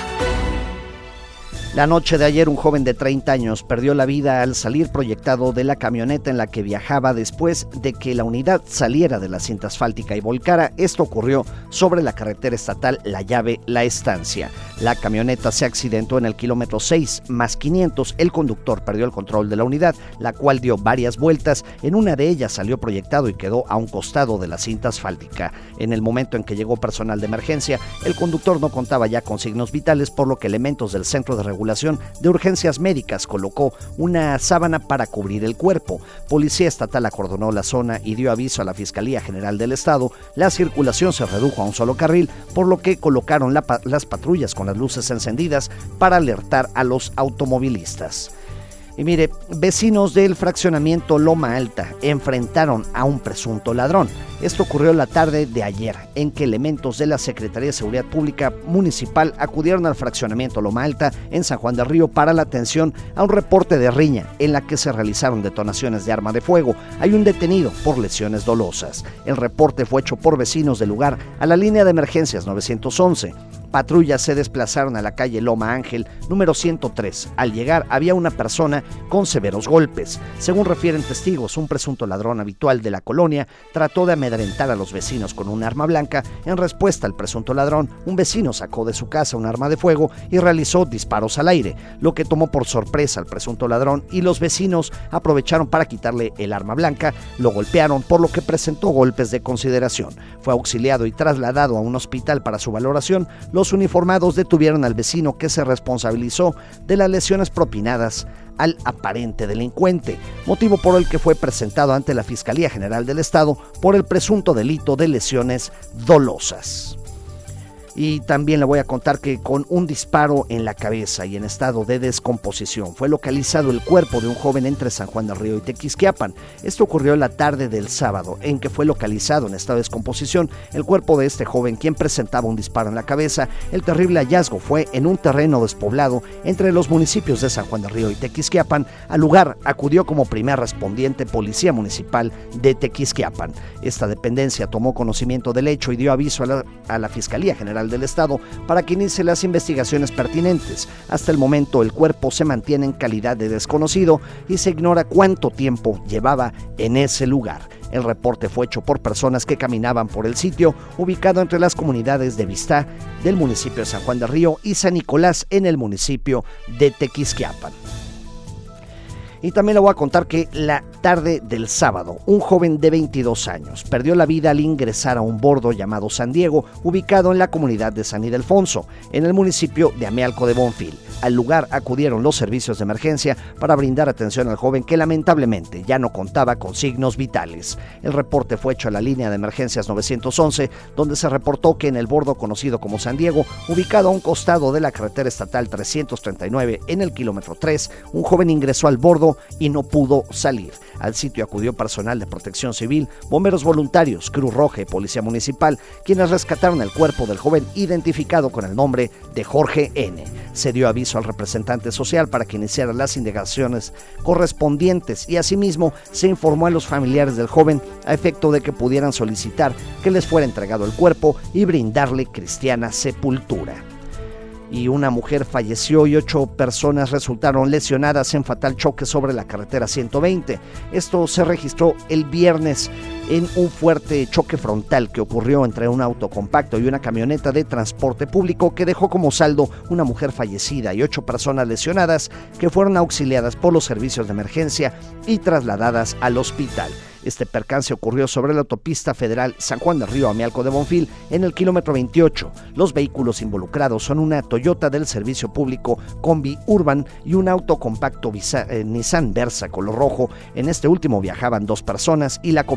[SPEAKER 2] La noche de ayer un joven de treinta años perdió la vida al salir proyectado de la camioneta en la que viajaba después de que la unidad saliera de la cinta asfáltica y volcara. Esto ocurrió sobre la carretera estatal La Llave La Estancia. La camioneta se accidentó en el kilómetro seis más quinientos. El conductor perdió el control de la unidad, la cual dio varias vueltas. En una de ellas salió proyectado y quedó a un costado de la cinta asfáltica. En el momento en que llegó personal de emergencia, el conductor no contaba ya con signos vitales, por lo que elementos del Centro de Regulación de Urgencias Médicas colocó una sábana para cubrir el cuerpo. Policía Estatal acordonó la zona y dio aviso a la Fiscalía General del Estado. La circulación se redujo a un solo carril, por lo que colocaron la, las patrullas con las luces encendidas para alertar a los automovilistas. Y mire, vecinos del fraccionamiento Loma Alta enfrentaron a un presunto ladrón. Esto ocurrió la tarde de ayer, en que elementos de la Secretaría de Seguridad Pública Municipal acudieron al fraccionamiento Loma Alta en San Juan del Río para la atención a un reporte de riña en la que se realizaron detonaciones de arma de fuego. Hay un detenido por lesiones dolosas. El reporte fue hecho por vecinos del lugar a la línea de emergencias nueve once. Patrullas se desplazaron a la calle Loma Ángel, número ciento tres. Al llegar había una persona con severos golpes. Según refieren testigos, un presunto ladrón habitual de la colonia trató de amedrentar a los vecinos con un arma blanca. En respuesta al presunto ladrón, un vecino sacó de su casa un arma de fuego y realizó disparos al aire, lo que tomó por sorpresa al presunto ladrón, y los vecinos aprovecharon para quitarle el arma blanca. Lo golpearon, por lo que presentó golpes de consideración. Fue auxiliado y trasladado a un hospital para su valoración. Los uniformados detuvieron al vecino, que se responsabilizó de las lesiones propinadas al aparente delincuente, motivo por el que fue presentado ante la Fiscalía General del Estado por el presunto delito de lesiones dolosas. Y también le voy a contar que con un disparo en la cabeza y en estado de descomposición fue localizado el cuerpo de un joven entre San Juan del Río y Tequisquiapan. Esto ocurrió la tarde del sábado, en que fue localizado en estado de descomposición el cuerpo de este joven, quien presentaba un disparo en la cabeza. El terrible hallazgo fue en un terreno despoblado entre los municipios de San Juan del Río y Tequisquiapan. Al lugar acudió como primer respondiente Policía Municipal de Tequisquiapan. Esta dependencia tomó conocimiento del hecho y dio aviso a la, a la Fiscalía General del Estado para que inicie las investigaciones pertinentes. Hasta el momento el cuerpo se mantiene en calidad de desconocido y se ignora cuánto tiempo llevaba en ese lugar. El reporte fue hecho por personas que caminaban por el sitio, ubicado entre las comunidades de Vistá del municipio de San Juan del Río y San Nicolás en el municipio de Tequisquiapan. Y también le voy a contar que la tarde del sábado, un joven de veintidós años perdió la vida al ingresar a un bordo llamado San Diego, ubicado en la comunidad de San Ildefonso, en el municipio de Amealco de Bonfil. Al lugar acudieron los servicios de emergencia para brindar atención al joven, que lamentablemente ya no contaba con signos vitales. El reporte fue hecho a la línea de emergencias nueve once, donde se reportó que en el bordo conocido como San Diego, ubicado a un costado de la carretera estatal trescientos treinta y nueve en el kilómetro tres, un joven ingresó al bordo y no pudo salir. Al sitio acudió personal de Protección Civil, bomberos voluntarios, Cruz Roja y Policía Municipal, quienes rescataron el cuerpo del joven, identificado con el nombre de Jorge N. Se dio aviso al representante social para que iniciara las indagaciones correspondientes y asimismo se informó a los familiares del joven a efecto de que pudieran solicitar que les fuera entregado el cuerpo y brindarle cristiana sepultura. Y una mujer falleció y ocho personas resultaron lesionadas en fatal choque sobre la carretera ciento veinte. Esto se registró el viernes en un fuerte choque frontal que ocurrió entre un auto compacto y una camioneta de transporte público, que dejó como saldo una mujer fallecida y ocho personas lesionadas, que fueron auxiliadas por los servicios de emergencia y trasladadas al hospital. Este percance ocurrió sobre la autopista federal San Juan del Río Amealco de Bonfil en el kilómetro veintiocho. Los vehículos involucrados son una Toyota del servicio público Combi Urban y un auto compacto Visa, eh, Nissan Versa color rojo. En este último viajaban dos personas y la copiloto.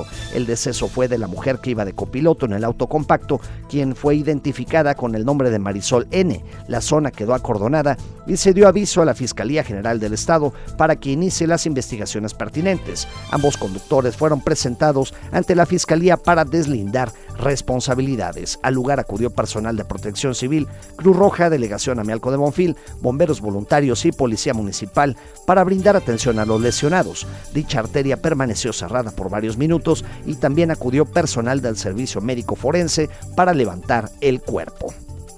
[SPEAKER 2] Querétaro. El deceso fue de la mujer que iba de copiloto en el auto compacto, quien fue identificada con el nombre de Marisol N. La zona quedó acordonada y se dio aviso a la Fiscalía General del Estado para que inicie las investigaciones pertinentes. Ambos conductores fueron presentados ante la Fiscalía para deslindar responsabilidades. Al lugar acudió personal de Protección Civil, Cruz Roja, Delegación Amialco de Bonfil, bomberos voluntarios y policía municipal para brindar atención a los lesionados. Dicha arteria permaneció cerrada por varios minutos y también acudió personal del Servicio Médico Forense para levantar el cuerpo.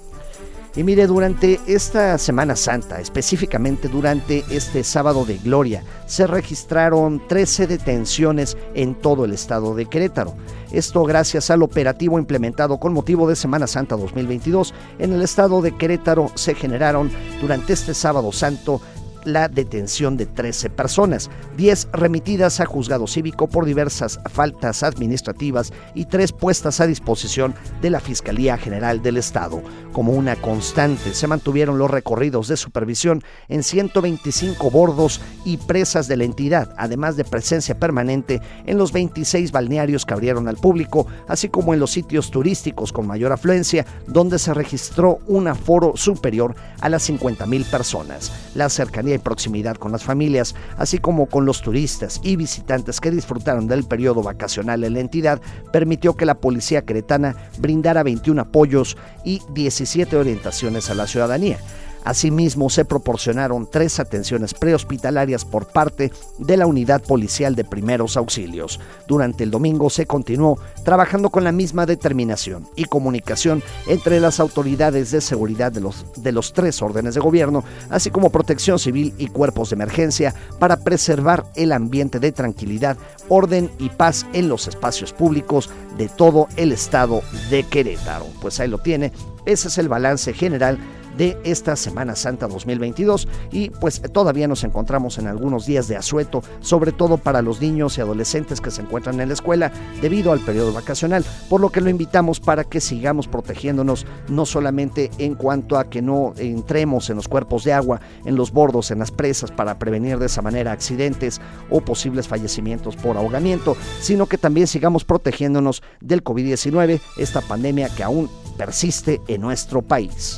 [SPEAKER 2] Y mire, durante esta Semana Santa, específicamente durante este Sábado de Gloria, se registraron trece detenciones en todo el estado de Querétaro. Esto gracias al operativo implementado con motivo de Semana Santa dos mil veintidós. En el estado de Querétaro se generaron durante este Sábado Santo la detención de trece personas, diez remitidas a juzgado cívico por diversas faltas administrativas y tres puestas a disposición de la Fiscalía General del Estado. Como una constante, se mantuvieron los recorridos de supervisión en ciento veinticinco bordos y presas de la entidad, además de presencia permanente en los veintiséis balnearios que abrieron al público, así como en los sitios turísticos con mayor afluencia, donde se registró un aforo superior a las cincuenta mil personas. La cercanía y proximidad con las familias, así como con los turistas y visitantes que disfrutaron del periodo vacacional en la entidad, permitió que la policía queretana brindara veintiún apoyos y diecisiete orientaciones a la ciudadanía. Asimismo, se proporcionaron tres atenciones prehospitalarias por parte de la Unidad Policial de Primeros Auxilios. Durante el domingo se continuó trabajando con la misma determinación y comunicación entre las autoridades de seguridad de los, de los tres órdenes de gobierno, así como Protección Civil y cuerpos de emergencia, para preservar el ambiente de tranquilidad, orden y paz en los espacios públicos de todo el estado de Querétaro. Pues ahí lo tiene, ese es el balance general de esta Semana Santa dos mil veintidós y pues todavía nos encontramos en algunos días de asueto, sobre todo para los niños y adolescentes que se encuentran en la escuela debido al periodo vacacional, por lo que lo invitamos para que sigamos protegiéndonos, no solamente en cuanto a que no entremos en los cuerpos de agua, en los bordos, en las presas, para prevenir de esa manera accidentes o posibles fallecimientos por ahogamiento, sino que también sigamos protegiéndonos del COVID diecinueve, esta pandemia que aún persiste en nuestro país.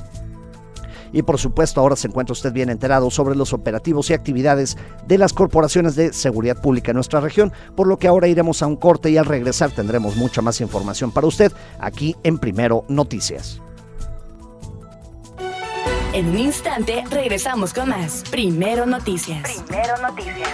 [SPEAKER 2] Y por supuesto, ahora se encuentra usted bien enterado sobre los operativos y actividades de las corporaciones de seguridad pública en nuestra región, por lo que ahora iremos a un corte y al regresar tendremos mucha más información para usted aquí en Primero Noticias.
[SPEAKER 1] En un instante regresamos con más Primero Noticias.
[SPEAKER 4] Primero Noticias.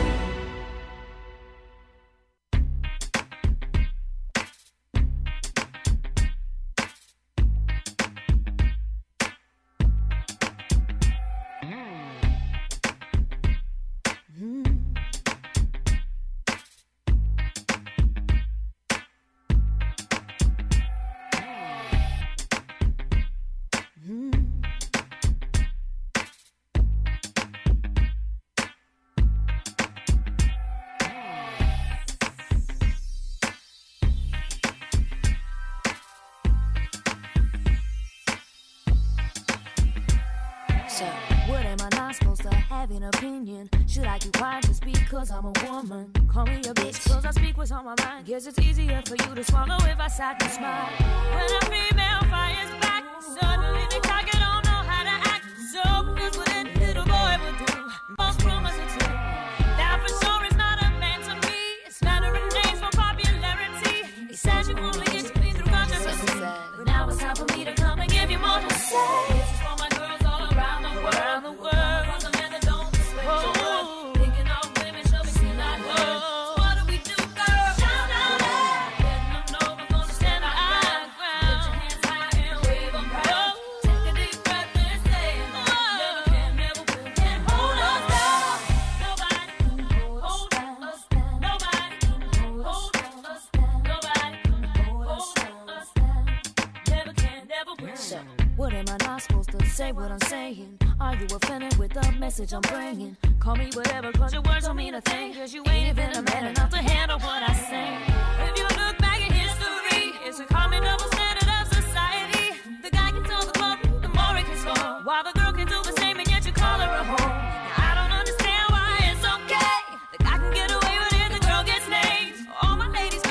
[SPEAKER 10] What am I not supposed to have an opinion? Should I keep quiet just because I'm a woman? Call me a bitch cause I speak what's on my mind. Guess it's easier for you to swallow if I sat and smile. When a female fires back, suddenly they talk and don't know how to act. So here's what any little boy would do. Most rumors are true. That for sure is not a man to me. It's mattering names for popularity. He says you only get to me through controversy. But now it's time for me to come and give you more to say. This is for my girls all around the world. Around the world. From the men that don't respect your worth. Thinking of women shall be seen not heard. So what do we do, girl? Shout out loud. Letting them know we're gonna stand our ground. Put your hands high and wave them proud. Take a deep breath and say, never can, never will, can hold us down. Nobody can hold us down. Nobody can hold us down. Nobody can hold us down. Never can, never will. What am I not supposed to say what I'm saying? Are you offended with the message I'm bringing? Call me whatever, cause your words don't mean a thing. Cause you ain't even a man enough to handle what I say. If you look back at history, it's a common double standard of society. The guy can tell the club, the more he can score, while the girl can do the same and yet you call her a whore. Now, I don't understand why it's okay. The guy can get away with it, the girl gets named. All my ladies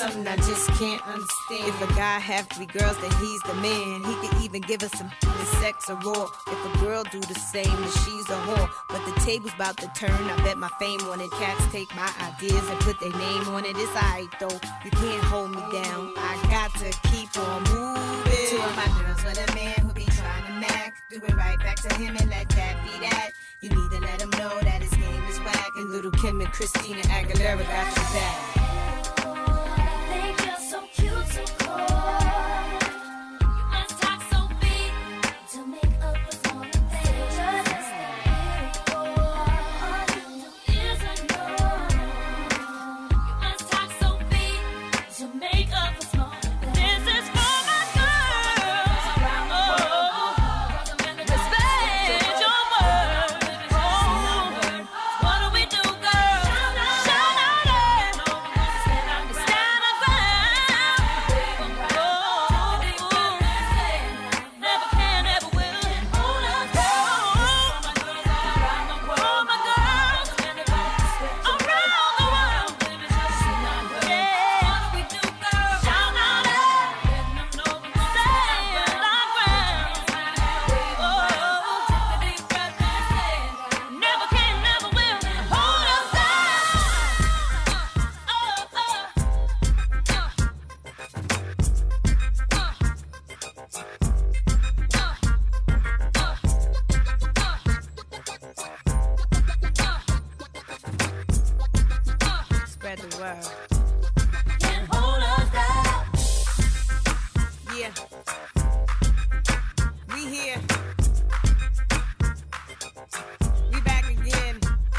[SPEAKER 11] something I just can't understand. If a guy have three girls, then he's the man. He could even give us some sex or raw. If a girl do the same, then she's a whore. But the table's about to turn. I bet my fame on it. Cats take my ideas and put their name on it. It's alright though. You can't hold me down. I got to keep on moving. To all my girls with a man who be trying to mac. Do it right back to him and let that be that. You need to let him know that his game is whack. And little Kim and Christina Aguilera got your back.
[SPEAKER 10] Think you're so cute, so cold. You must talk so big to make up for small things. Just stay beautiful. All you do is ignore. You must talk so big to make up for small things. This is for my girls around the world. Respect your word. Oh, what do we do, girls? Shout out it. Stand our ground. Oh, never can, never will. Hold us down. For my girls around the world. Yeah, what do we do, girls? Shout out it. Stand our ground. Oh, take a deep breath. Never can, never will. Hold us down.
[SPEAKER 11] Spread the word.
[SPEAKER 10] Can't hold us down.
[SPEAKER 11] Yeah. We here. We back again.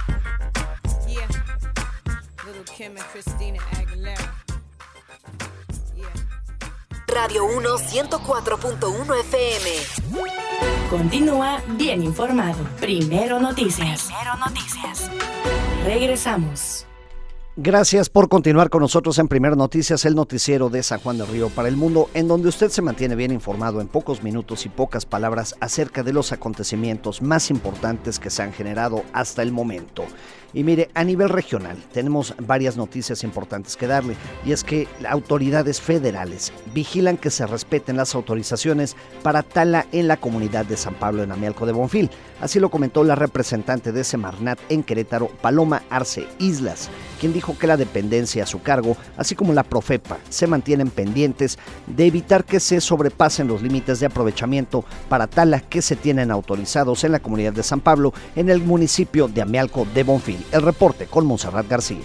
[SPEAKER 11] Yeah. Little Kim and Christina Aguilera. Yeah.
[SPEAKER 4] Radio uno ciento cuatro punto uno F M.
[SPEAKER 1] Continúa bien informado. Primero Noticias. Primero Noticias. Regresamos.
[SPEAKER 2] Gracias por continuar con nosotros en Primero Noticias, el noticiero de San Juan del Río para el mundo, en donde usted se mantiene bien informado en pocos minutos y pocas palabras acerca de los acontecimientos más importantes que se han generado hasta el momento. Y mire, a nivel regional tenemos varias noticias importantes que darle, y es que autoridades federales vigilan que se respeten las autorizaciones para tala en la comunidad de San Pablo en Amialco de Bonfil. Así lo comentó la representante de Semarnat en Querétaro, Paloma Arce Islas, quien dijo que la dependencia a su cargo, así como la Profepa, se mantienen pendientes de evitar que se sobrepasen los límites de aprovechamiento para tala que se tienen autorizados en la comunidad de San Pablo, en el municipio de Amialco de Bonfil. El reporte con Montserrat García.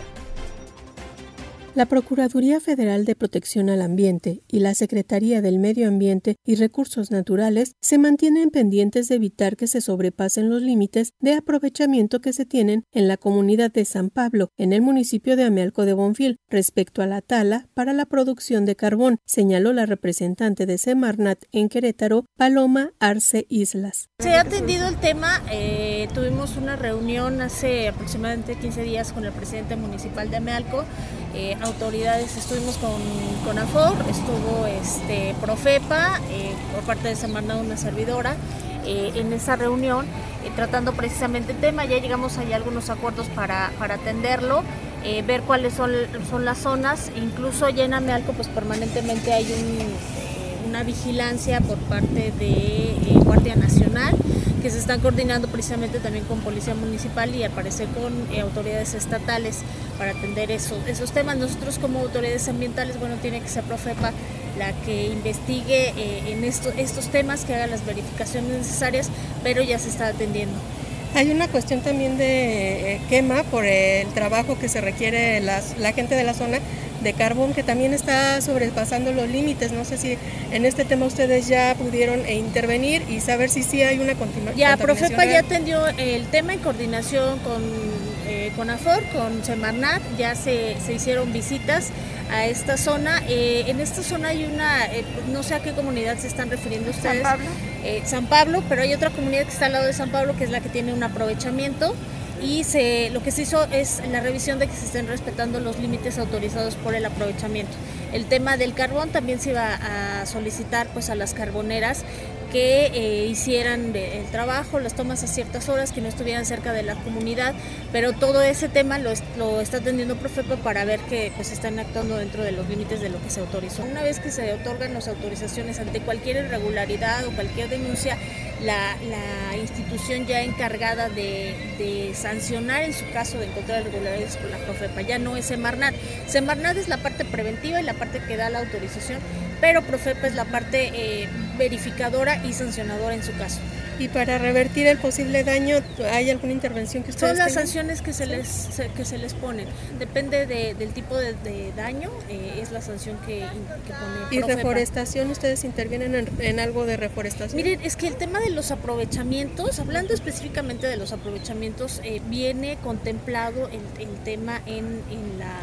[SPEAKER 5] La Procuraduría Federal de Protección al Ambiente y la Secretaría del Medio Ambiente y Recursos Naturales se mantienen pendientes de evitar que se sobrepasen los límites de aprovechamiento que se tienen en la comunidad de San Pablo, en el municipio de Amialco de Bonfil, respecto a la tala para la producción de carbón, señaló la representante de Semarnat en Querétaro, Paloma Arce Islas.
[SPEAKER 12] Se ha atendido el tema, eh, tuvimos una reunión hace aproximadamente quince días con el presidente municipal de Amialco, eh, autoridades, estuvimos con, con AFOR, estuvo este, Profepa, eh, por parte de Semarnat una servidora, eh, en esa reunión, eh, tratando precisamente el tema. Ya llegamos ahí a algunos acuerdos para, para atenderlo, eh, ver cuáles son, son las zonas, incluso ya en Amialco pues permanentemente hay un... Eh, una vigilancia por parte de eh, Guardia Nacional, que se están coordinando precisamente también con Policía Municipal y al parecer con eh, autoridades estatales para atender eso, esos temas. Nosotros como autoridades ambientales, bueno, tiene que ser Profepa la que investigue eh, en esto, estos temas, que haga las verificaciones necesarias, pero ya se está atendiendo.
[SPEAKER 5] Hay una cuestión también de eh, quema por el trabajo que se requiere las, la gente de la zona de carbón, que también está sobrepasando los límites. No sé si en este tema ustedes ya pudieron eh, intervenir y saber si sí hay una continuación.
[SPEAKER 12] Ya, Profepa ya atendió el tema en coordinación con, eh, con AFOR, con Semarnat, ya se, se hicieron visitas a esta zona. Eh, en esta zona hay una, eh, no sé a qué comunidad se están refiriendo ustedes.
[SPEAKER 7] San Pablo.
[SPEAKER 12] Eh, San Pablo, pero hay otra comunidad que está al lado de San Pablo, que es la que tiene un aprovechamiento. Y se, lo que se hizo es la revisión de que se estén respetando los límites autorizados por el aprovechamiento. El tema del carbón también se iba a solicitar pues a las carboneras que eh, hicieran el trabajo, las tomas a ciertas horas, que no estuvieran cerca de la comunidad, pero todo ese tema lo, lo está atendiendo Profepa para ver que pues están actuando dentro de los límites de lo que se autorizó. Una vez que se otorgan las autorizaciones ante cualquier irregularidad o cualquier denuncia, la, la institución ya encargada de, de sancionar en su caso de encontrar irregularidades por la Profepa, ya no es Semarnat. Semarnat es la parte preventiva y la parte que da la autorización, pero Profepa es la parte eh, verificadora y sancionadora en su caso.
[SPEAKER 5] Y para revertir el posible daño, ¿hay alguna intervención que ustedes
[SPEAKER 12] Son las
[SPEAKER 5] tengan?
[SPEAKER 12] sanciones que se les se, que se les ponen. Depende de, del tipo de, de daño, eh, es la sanción que, que pone
[SPEAKER 5] ¿Y
[SPEAKER 12] Profepa.
[SPEAKER 5] reforestación? ¿Ustedes intervienen en, en algo de reforestación?
[SPEAKER 12] Miren, es que el tema de los aprovechamientos, hablando específicamente de los aprovechamientos, eh, viene contemplado el, el tema en, en la...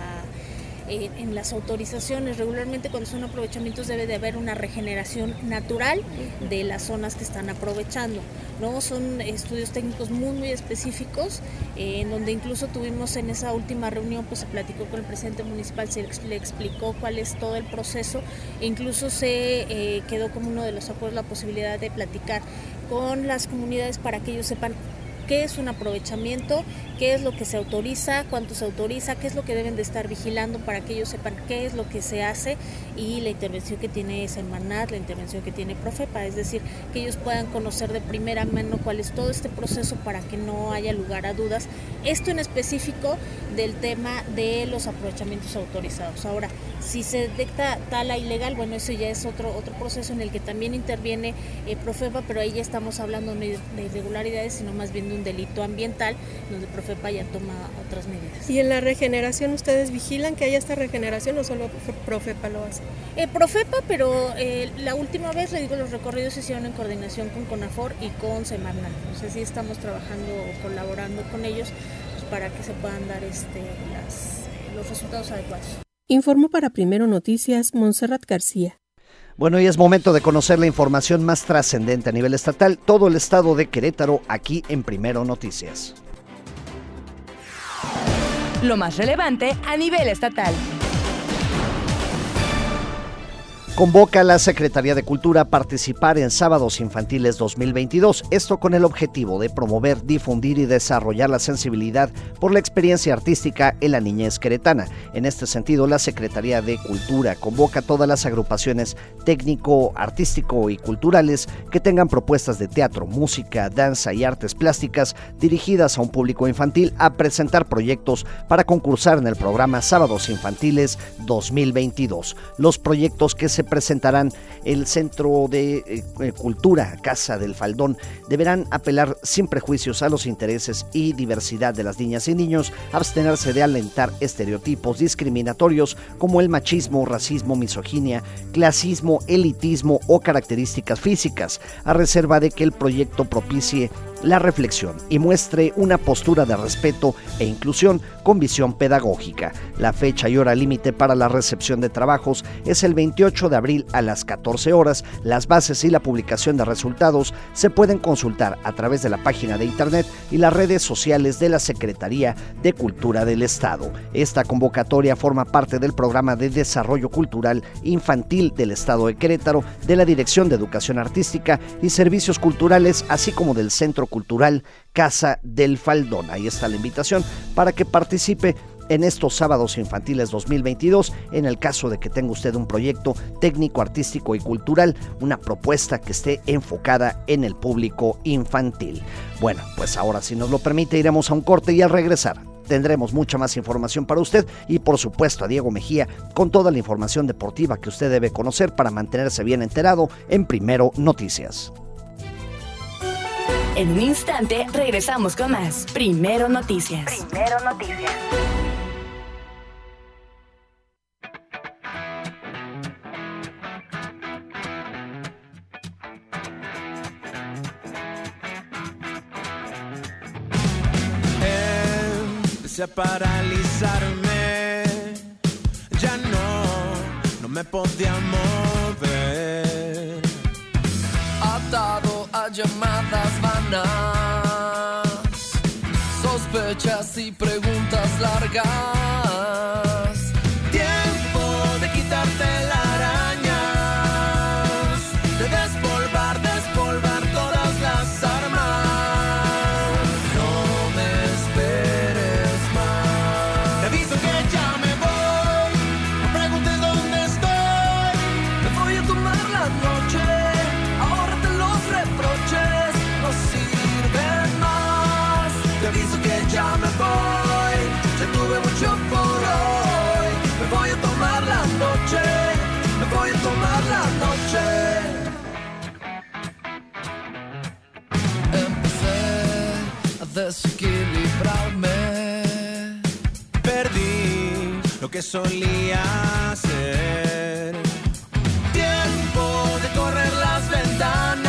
[SPEAKER 12] En, en las autorizaciones. Regularmente cuando son aprovechamientos debe de haber una regeneración natural de las zonas que están aprovechando, ¿no? Son estudios técnicos muy muy específicos, eh, en donde incluso tuvimos en esa última reunión, pues se platicó con el presidente municipal, se le explicó cuál es todo el proceso, e incluso se eh, quedó como uno de los acuerdos la posibilidad de platicar con las comunidades para que ellos sepan qué es un aprovechamiento, qué es lo que se autoriza, cuánto se autoriza, qué es lo que deben de estar vigilando para que ellos sepan qué es lo que se hace y la intervención que tiene Semarnat, la intervención que tiene Profepa, es decir, que ellos puedan conocer de primera mano cuál es todo este proceso para que no haya lugar a dudas. Esto en específico del tema de los aprovechamientos autorizados. Ahora, si se detecta tala ilegal, bueno, eso ya es otro otro proceso en el que también interviene eh, Profepa, pero ahí ya estamos hablando de irregularidades, sino más bien de un delito ambiental, donde Profepa ya toma otras medidas.
[SPEAKER 5] ¿Y en la regeneración ustedes vigilan que haya esta regeneración o solo Profepa lo hace?
[SPEAKER 12] Eh, Profepa, pero eh, la última vez, le digo, los recorridos se hicieron en coordinación con CONAFOR y con Semarnat. O sea, sí estamos trabajando o colaborando con ellos pues, para que se puedan dar este, las, los resultados adecuados.
[SPEAKER 5] Informó para Primero Noticias, Montserrat García.
[SPEAKER 2] Bueno, y es momento de conocer la información más trascendente a nivel estatal, todo el estado de Querétaro, aquí en Primero Noticias.
[SPEAKER 1] Lo más relevante a nivel estatal.
[SPEAKER 2] Convoca a la Secretaría de Cultura a participar en Sábados Infantiles dos mil veintidós, esto con el objetivo de promover, difundir y desarrollar la sensibilidad por la experiencia artística en la niñez queretana. En este sentido, la Secretaría de Cultura convoca a todas las agrupaciones técnico, artístico y culturales que tengan propuestas de teatro, música, danza y artes plásticas dirigidas a un público infantil a presentar proyectos para concursar en el programa Sábados Infantiles dos mil veintidós. Los proyectos que se presentarán el Centro de eh, Cultura Casa del Faldón deberán apelar sin prejuicios a los intereses y diversidad de las niñas y niños, abstenerse de alentar estereotipos discriminatorios como el machismo, racismo, misoginia, clasismo, elitismo o características físicas, a reserva de que el proyecto propicie la reflexión y muestre una postura de respeto e inclusión con visión pedagógica. La fecha y hora límite para la recepción de trabajos es el veintiocho de abril a las catorce horas. Las bases y la publicación de resultados se pueden consultar a través de la página de internet y las redes sociales de la Secretaría de Cultura del Estado. Esta convocatoria forma parte del Programa de Desarrollo Cultural Infantil del Estado de Querétaro, de la Dirección de Educación Artística y Servicios Culturales, así como del Centro Cultural Casa del Faldón. Ahí está la invitación para que participe en estos Sábados Infantiles dos mil veintidós, en el caso de que tenga usted un proyecto técnico, artístico y cultural, una propuesta que esté enfocada en el público infantil. Bueno, pues ahora, si nos lo permite, iremos a un corte y al regresar tendremos mucha más información para usted y por supuesto a Diego Mejía con toda la información deportiva que usted debe conocer para mantenerse bien enterado en Primero Noticias.
[SPEAKER 1] En un instante regresamos con más Primero Noticias.
[SPEAKER 4] Primero Noticias.
[SPEAKER 3] Empecé a paralizarme, ya no, no me podía mover. Atado a llamadas vanas, sospechas y preguntas largas. Tiempo de quitarte las arañas, de despolvar, despolvar. desequilibrarme. Perdí lo que solía hacer. Tiempo de correr las ventanas,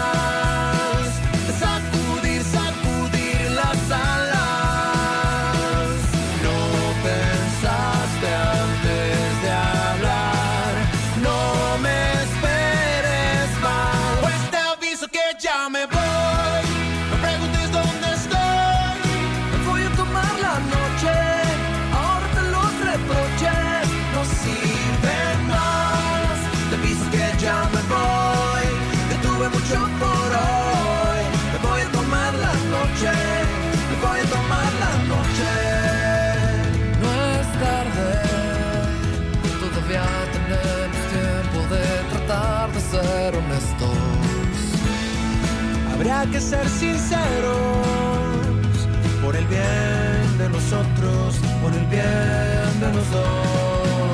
[SPEAKER 3] de sacudir, sacudir las alas. No pensaste antes de hablar, no me esperes más. Pues te aviso que ya me voy, no preguntes dónde estoy. Me voy a tomar la noche, ahórrate los reproches, no sirven más. Te aviso que ya me voy, que tuve mucho por hoy. Me voy a tomar la noche, me voy a tomar la noche. No es tarde, todavía tenemos tiempo de tratar de ser honestos. Habrá que ser sinceros, por el bien de nosotros, por el bien de los dos.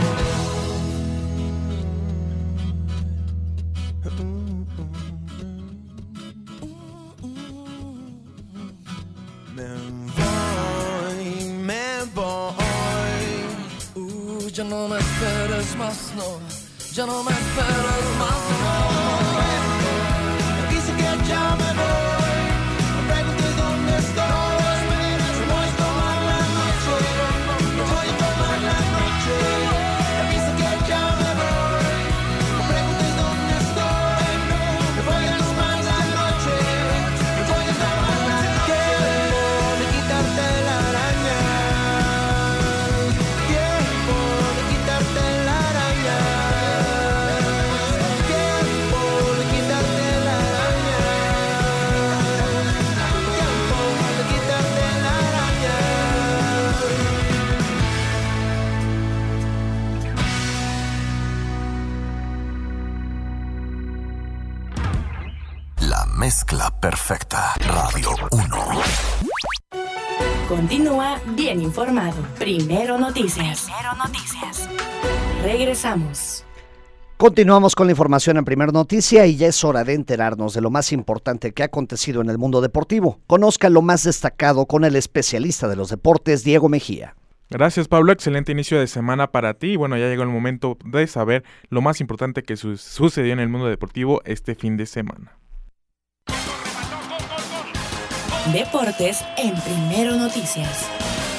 [SPEAKER 3] Me voy, me voy. Uh, ya no me esperes más, no. Ya no me esperes más, no. Dice que ya me voy, no preguntes dónde estoy. Me voy a tomar la noche, me voy a tomar la noche. Dice que ya me voy, no preguntes dónde estoy. Me voy a tomar la noche, me voy a tomar la noche. Tiempo de quitarte la araña, tiempo de quitarte la araña, tiempo de quitarte la araña, tiempo de quitarte la araña.
[SPEAKER 9] La mezcla perfecta. Radio uno.
[SPEAKER 1] Continúa bien informado. Primero Noticias. Primero Noticias. Regresamos.
[SPEAKER 2] Continuamos con la información en Primera Noticia y ya es hora de enterarnos de lo más importante que ha acontecido en el mundo deportivo. Conozca lo más destacado con el especialista de los deportes, Diego Mejía.
[SPEAKER 13] Gracias, Pablo. Excelente inicio de semana para ti. Bueno, ya llegó el momento de saber lo más importante que su- sucedió en el mundo deportivo este fin de semana.
[SPEAKER 1] Deportes en Primero Noticias.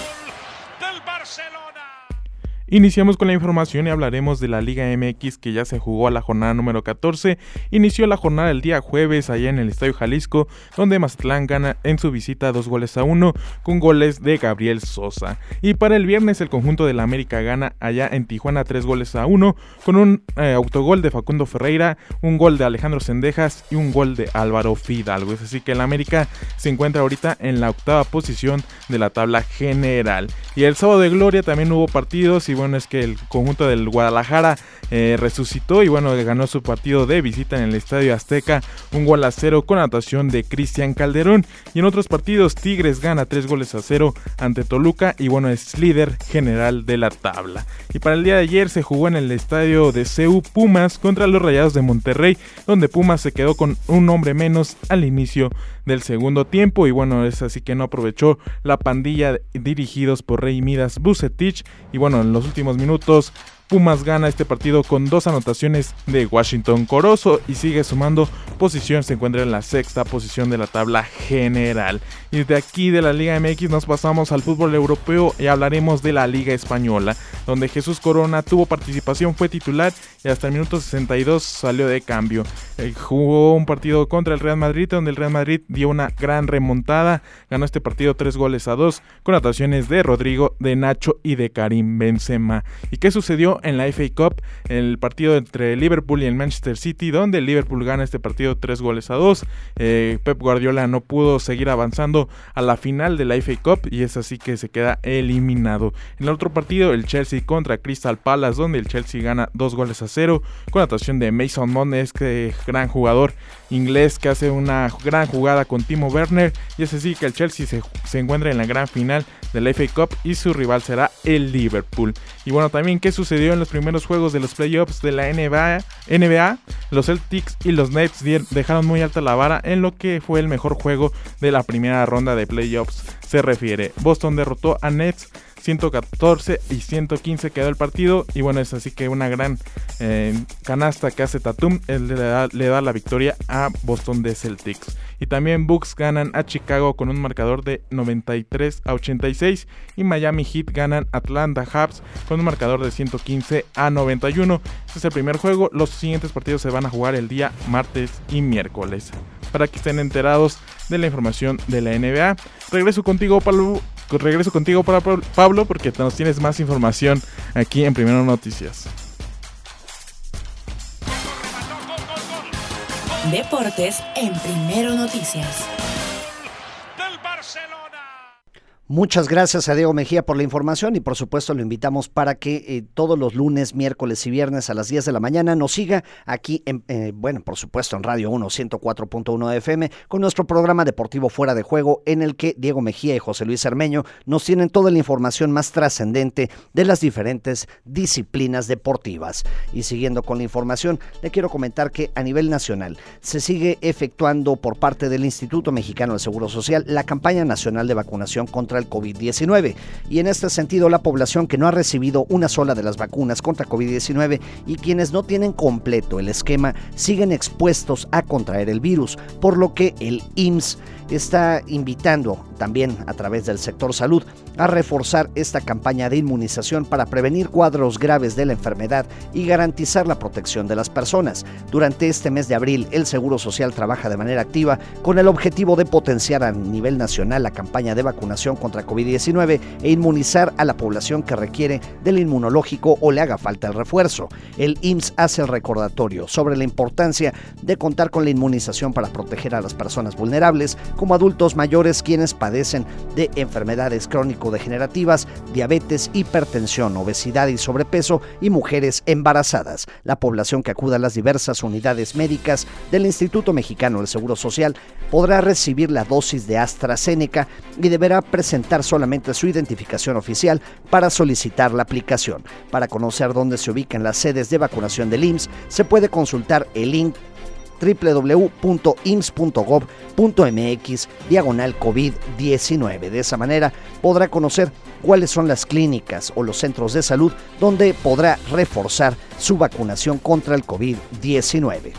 [SPEAKER 13] Iniciamos con la información y hablaremos de la Liga M X, que ya se jugó a la jornada número catorce. Inició la jornada el día jueves allá en el Estadio Jalisco, donde Mazatlán gana en su visita dos goles a uno con goles de Gabriel Sosa. Y para el viernes el conjunto de la América gana allá en Tijuana tres goles a uno con un eh, autogol de Facundo Ferreira, un gol de Alejandro Cendejas y un gol de Álvaro Fidalgo. Es así que el América se encuentra ahorita en la octava posición de la tabla general. Y el sábado de gloria también hubo partidos y bueno, es que el conjunto del Guadalajara eh, resucitó y bueno, ganó su partido de visita en el Estadio Azteca, un gol a cero con anotación de Cristian Calderón. Y en otros partidos, Tigres gana tres goles a cero ante Toluca y bueno, es líder general de la tabla. Y para el día de ayer se jugó en el estadio de C U Pumas contra los Rayados de Monterrey, donde Pumas se quedó con un hombre menos al inicio del segundo tiempo y bueno, es así que no aprovechó la pandilla dirigidos por Rey Midas Vucetich y bueno, en los últimos minutos Pumas gana este partido con dos anotaciones de Washington Corozo y sigue sumando posición, se encuentra en la sexta posición de la tabla general. Y de aquí de la Liga M X nos pasamos al fútbol europeo y hablaremos de la Liga Española, donde Jesús Corona tuvo participación, fue titular y hasta el minuto sesenta y dos salió de cambio. Eh, jugó un partido contra el Real Madrid, donde el Real Madrid dio una gran remontada, ganó este partido tres goles a dos con anotaciones de Rodrigo, de Nacho y de Karim Benzema. ¿Y qué sucedió en la F A Cup? El partido entre el Liverpool y el Manchester City, donde el Liverpool gana este partido tres goles a dos. Eh, Pep Guardiola no pudo seguir avanzando a la final de la F A Cup y es así que se queda eliminado. En el otro partido, el Chelsea contra Crystal Palace, donde el Chelsea gana dos goles a cero con anotación de Mason Mount, este gran jugador inglés que hace una gran jugada con Timo Werner, y es así que el Chelsea se, se encuentra en la gran final de la F A Cup y su rival será el Liverpool. Y bueno, también qué sucedió en los primeros juegos de los playoffs de la N B A. N B A Los Celtics y los Nets dejaron muy alta la vara en lo que fue el mejor juego de la primera ronda de playoffs se refiere. Boston derrotó a Nets ciento catorce y ciento quince quedó el partido, y bueno, es así que una gran eh, canasta que hace Tatum, él le da, le da la victoria a Boston de Celtics. Y también Bucks ganan a Chicago con un marcador de noventa y tres a ochenta y seis, y Miami Heat ganan a Atlanta Hawks con un marcador de ciento quince a noventa y uno. Este es el primer juego, los siguientes partidos se van a jugar el día martes y miércoles. Para que estén enterados de la información de la N B A, regreso contigo, Pablo. Regreso contigo para Pablo, porque nos tienes más información aquí en Primero Noticias.
[SPEAKER 1] Deportes en Primero Noticias.
[SPEAKER 2] Muchas gracias a Diego Mejía por la información, y por supuesto lo invitamos para que eh, todos los lunes, miércoles y viernes a las diez de la mañana nos siga aquí, en, eh, bueno, por supuesto en Radio uno, ciento cuatro punto uno F M, con nuestro programa deportivo Fuera de Juego, en el que Diego Mejía y José Luis Cermeño nos tienen toda la información más trascendente de las diferentes disciplinas deportivas. Y siguiendo con la información, le quiero comentar que a nivel nacional se sigue efectuando por parte del Instituto Mexicano del Seguro Social la campaña nacional de vacunación contra el COVID diecinueve, y en este sentido la población que no ha recibido una sola de las vacunas contra COVID diecinueve y quienes no tienen completo el esquema siguen expuestos a contraer el virus, por lo que el I M S S está invitando también a través del sector salud a reforzar esta campaña de inmunización para prevenir cuadros graves de la enfermedad y garantizar la protección de las personas. Durante este mes de abril, el Seguro Social trabaja de manera activa con el objetivo de potenciar a nivel nacional la campaña de vacunación contra COVID diecinueve e inmunizar a la población que requiere del inmunológico o le haga falta el refuerzo. El I M S S hace el recordatorio sobre la importancia de contar con la inmunización para proteger a las personas vulnerables, como adultos mayores quienes padecen de enfermedades crónico-degenerativas, diabetes, hipertensión, obesidad y sobrepeso, y mujeres embarazadas. La población que acuda a las diversas unidades médicas del Instituto Mexicano del Seguro Social podrá recibir la dosis de AstraZeneca y deberá presentar solamente su identificación oficial para solicitar la aplicación. Para conocer dónde se ubican las sedes de vacunación del I M S S, se puede consultar el link doble u doble u doble u punto i m s s punto gov punto m x diagonal COVID diecinueve. De esa manera podrá conocer cuáles son las clínicas o los centros de salud donde podrá reforzar su vacunación contra el COVID diecinueve.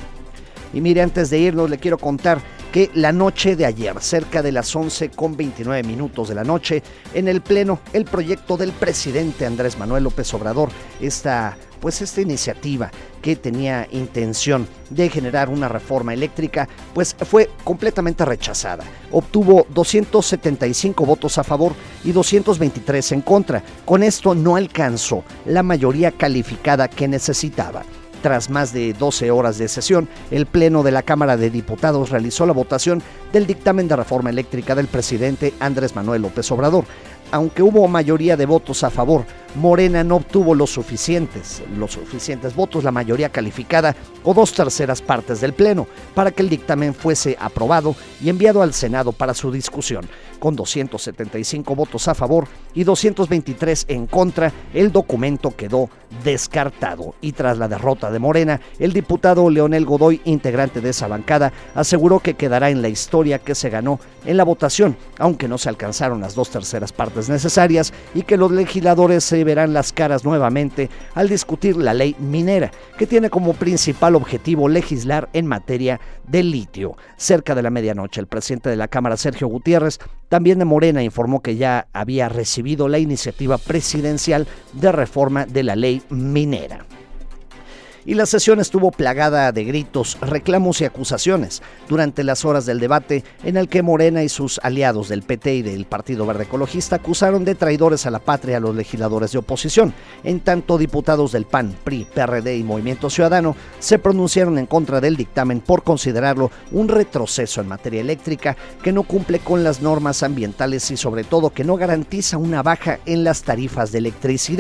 [SPEAKER 2] Y mire, antes de irnos le quiero contar que la noche de ayer, cerca de las once con veintinueve minutos de la noche, en el Pleno, el proyecto del presidente Andrés Manuel López Obrador, esta, pues esta iniciativa que tenía intención de generar una reforma eléctrica, pues fue completamente rechazada. Obtuvo doscientos setenta y cinco votos a favor y doscientos veintitrés en contra. Con esto no alcanzó la mayoría calificada que necesitaba. Tras más de doce horas de sesión, el Pleno de la Cámara de Diputados realizó la votación del dictamen de reforma eléctrica del presidente Andrés Manuel López Obrador. Aunque hubo mayoría de votos a favor, Morena no obtuvo los suficientes, los suficientes votos, la mayoría calificada o dos terceras partes del Pleno, para que el dictamen fuese aprobado y enviado al Senado para su discusión. Con doscientos setenta y cinco votos a favor y doscientos veintitrés en contra, el documento quedó descartado. Y tras la derrota de Morena, el diputado Leonel Godoy, integrante de esa bancada, aseguró que quedará en la historia que se ganó en la votación, aunque no se alcanzaron las dos terceras partes necesarias, y que los legisladores se verán las caras nuevamente al discutir la ley minera, que tiene como principal objetivo legislar en materia de litio. Cerca de la medianoche, el presidente de la Cámara, Sergio Gutiérrez, también de Morena, informó que ya había recibido la iniciativa presidencial de reforma de la ley minera. Y la sesión estuvo plagada de gritos, reclamos y acusaciones durante las horas del debate, en el que Morena y sus aliados del P T y del Partido Verde Ecologista acusaron de traidores a la patria a los legisladores de oposición. En tanto, diputados del P A N, P R I, P R D y Movimiento Ciudadano se pronunciaron en contra del dictamen por considerarlo un retroceso en materia eléctrica que no cumple con las normas ambientales y sobre todo que no garantiza una baja en las tarifas de electricidad.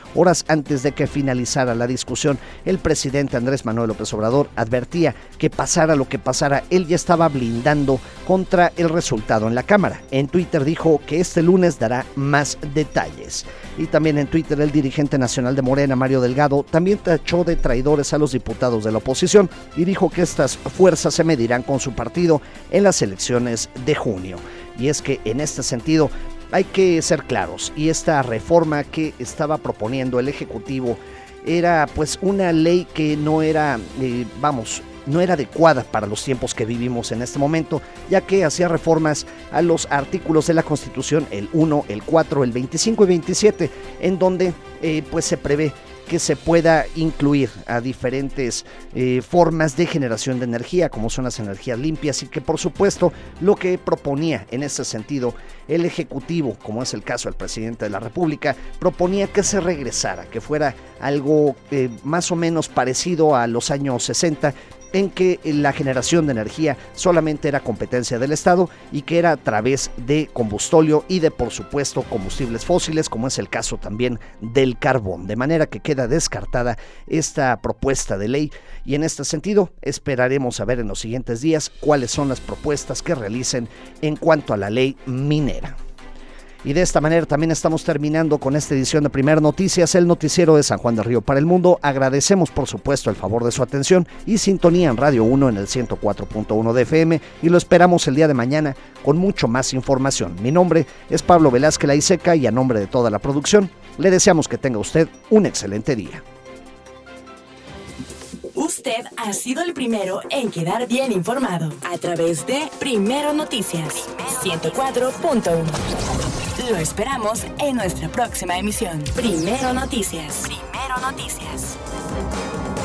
[SPEAKER 2] Horas antes de que finalizara la discusión, el presidente Andrés Manuel López Obrador advertía que pasara lo que pasara, él ya estaba blindando contra el resultado en la Cámara. En Twitter dijo que este lunes dará más detalles. Y también en Twitter el dirigente nacional de Morena, Mario Delgado, también tachó de traidores a los diputados de la oposición y dijo que estas fuerzas se medirán con su partido en las elecciones de junio. Y es que en este sentido hay que ser claros, y esta reforma que estaba proponiendo el Ejecutivo era pues una ley que no era, eh, vamos, no era adecuada para los tiempos que vivimos en este momento, ya que hacía reformas a los artículos de la Constitución, el uno, el cuatro, el veinticinco y veintisiete, en donde eh, pues se prevé que se pueda incluir a diferentes eh, formas de generación de energía, como son las energías limpias, y que por supuesto lo que proponía en ese sentido el Ejecutivo, como es el caso del presidente de la República, proponía que se regresara, que fuera algo eh, más o menos parecido a los años sesenta, en que la generación de energía solamente era competencia del Estado y que era a través de combustóleo y de, por supuesto, combustibles fósiles, como es el caso también del carbón. De manera que queda descartada esta propuesta de ley, y en este sentido esperaremos a ver en los siguientes días cuáles son las propuestas que realicen en cuanto a la ley minera. Y de esta manera también estamos terminando con esta edición de Primer Noticias, el noticiero de San Juan del Río para el mundo. Agradecemos por supuesto el favor de su atención y sintonía en Radio uno en el ciento cuatro punto uno de F M, y lo esperamos el día de mañana con mucho más información. Mi nombre es Pablo Velázquez Laiseca, y a nombre de toda la producción le deseamos que tenga usted un excelente día.
[SPEAKER 1] Usted ha sido el primero en quedar bien informado a través de Primero Noticias ciento cuatro punto uno. Lo esperamos en nuestra próxima emisión. Primero Noticias. Primero Noticias.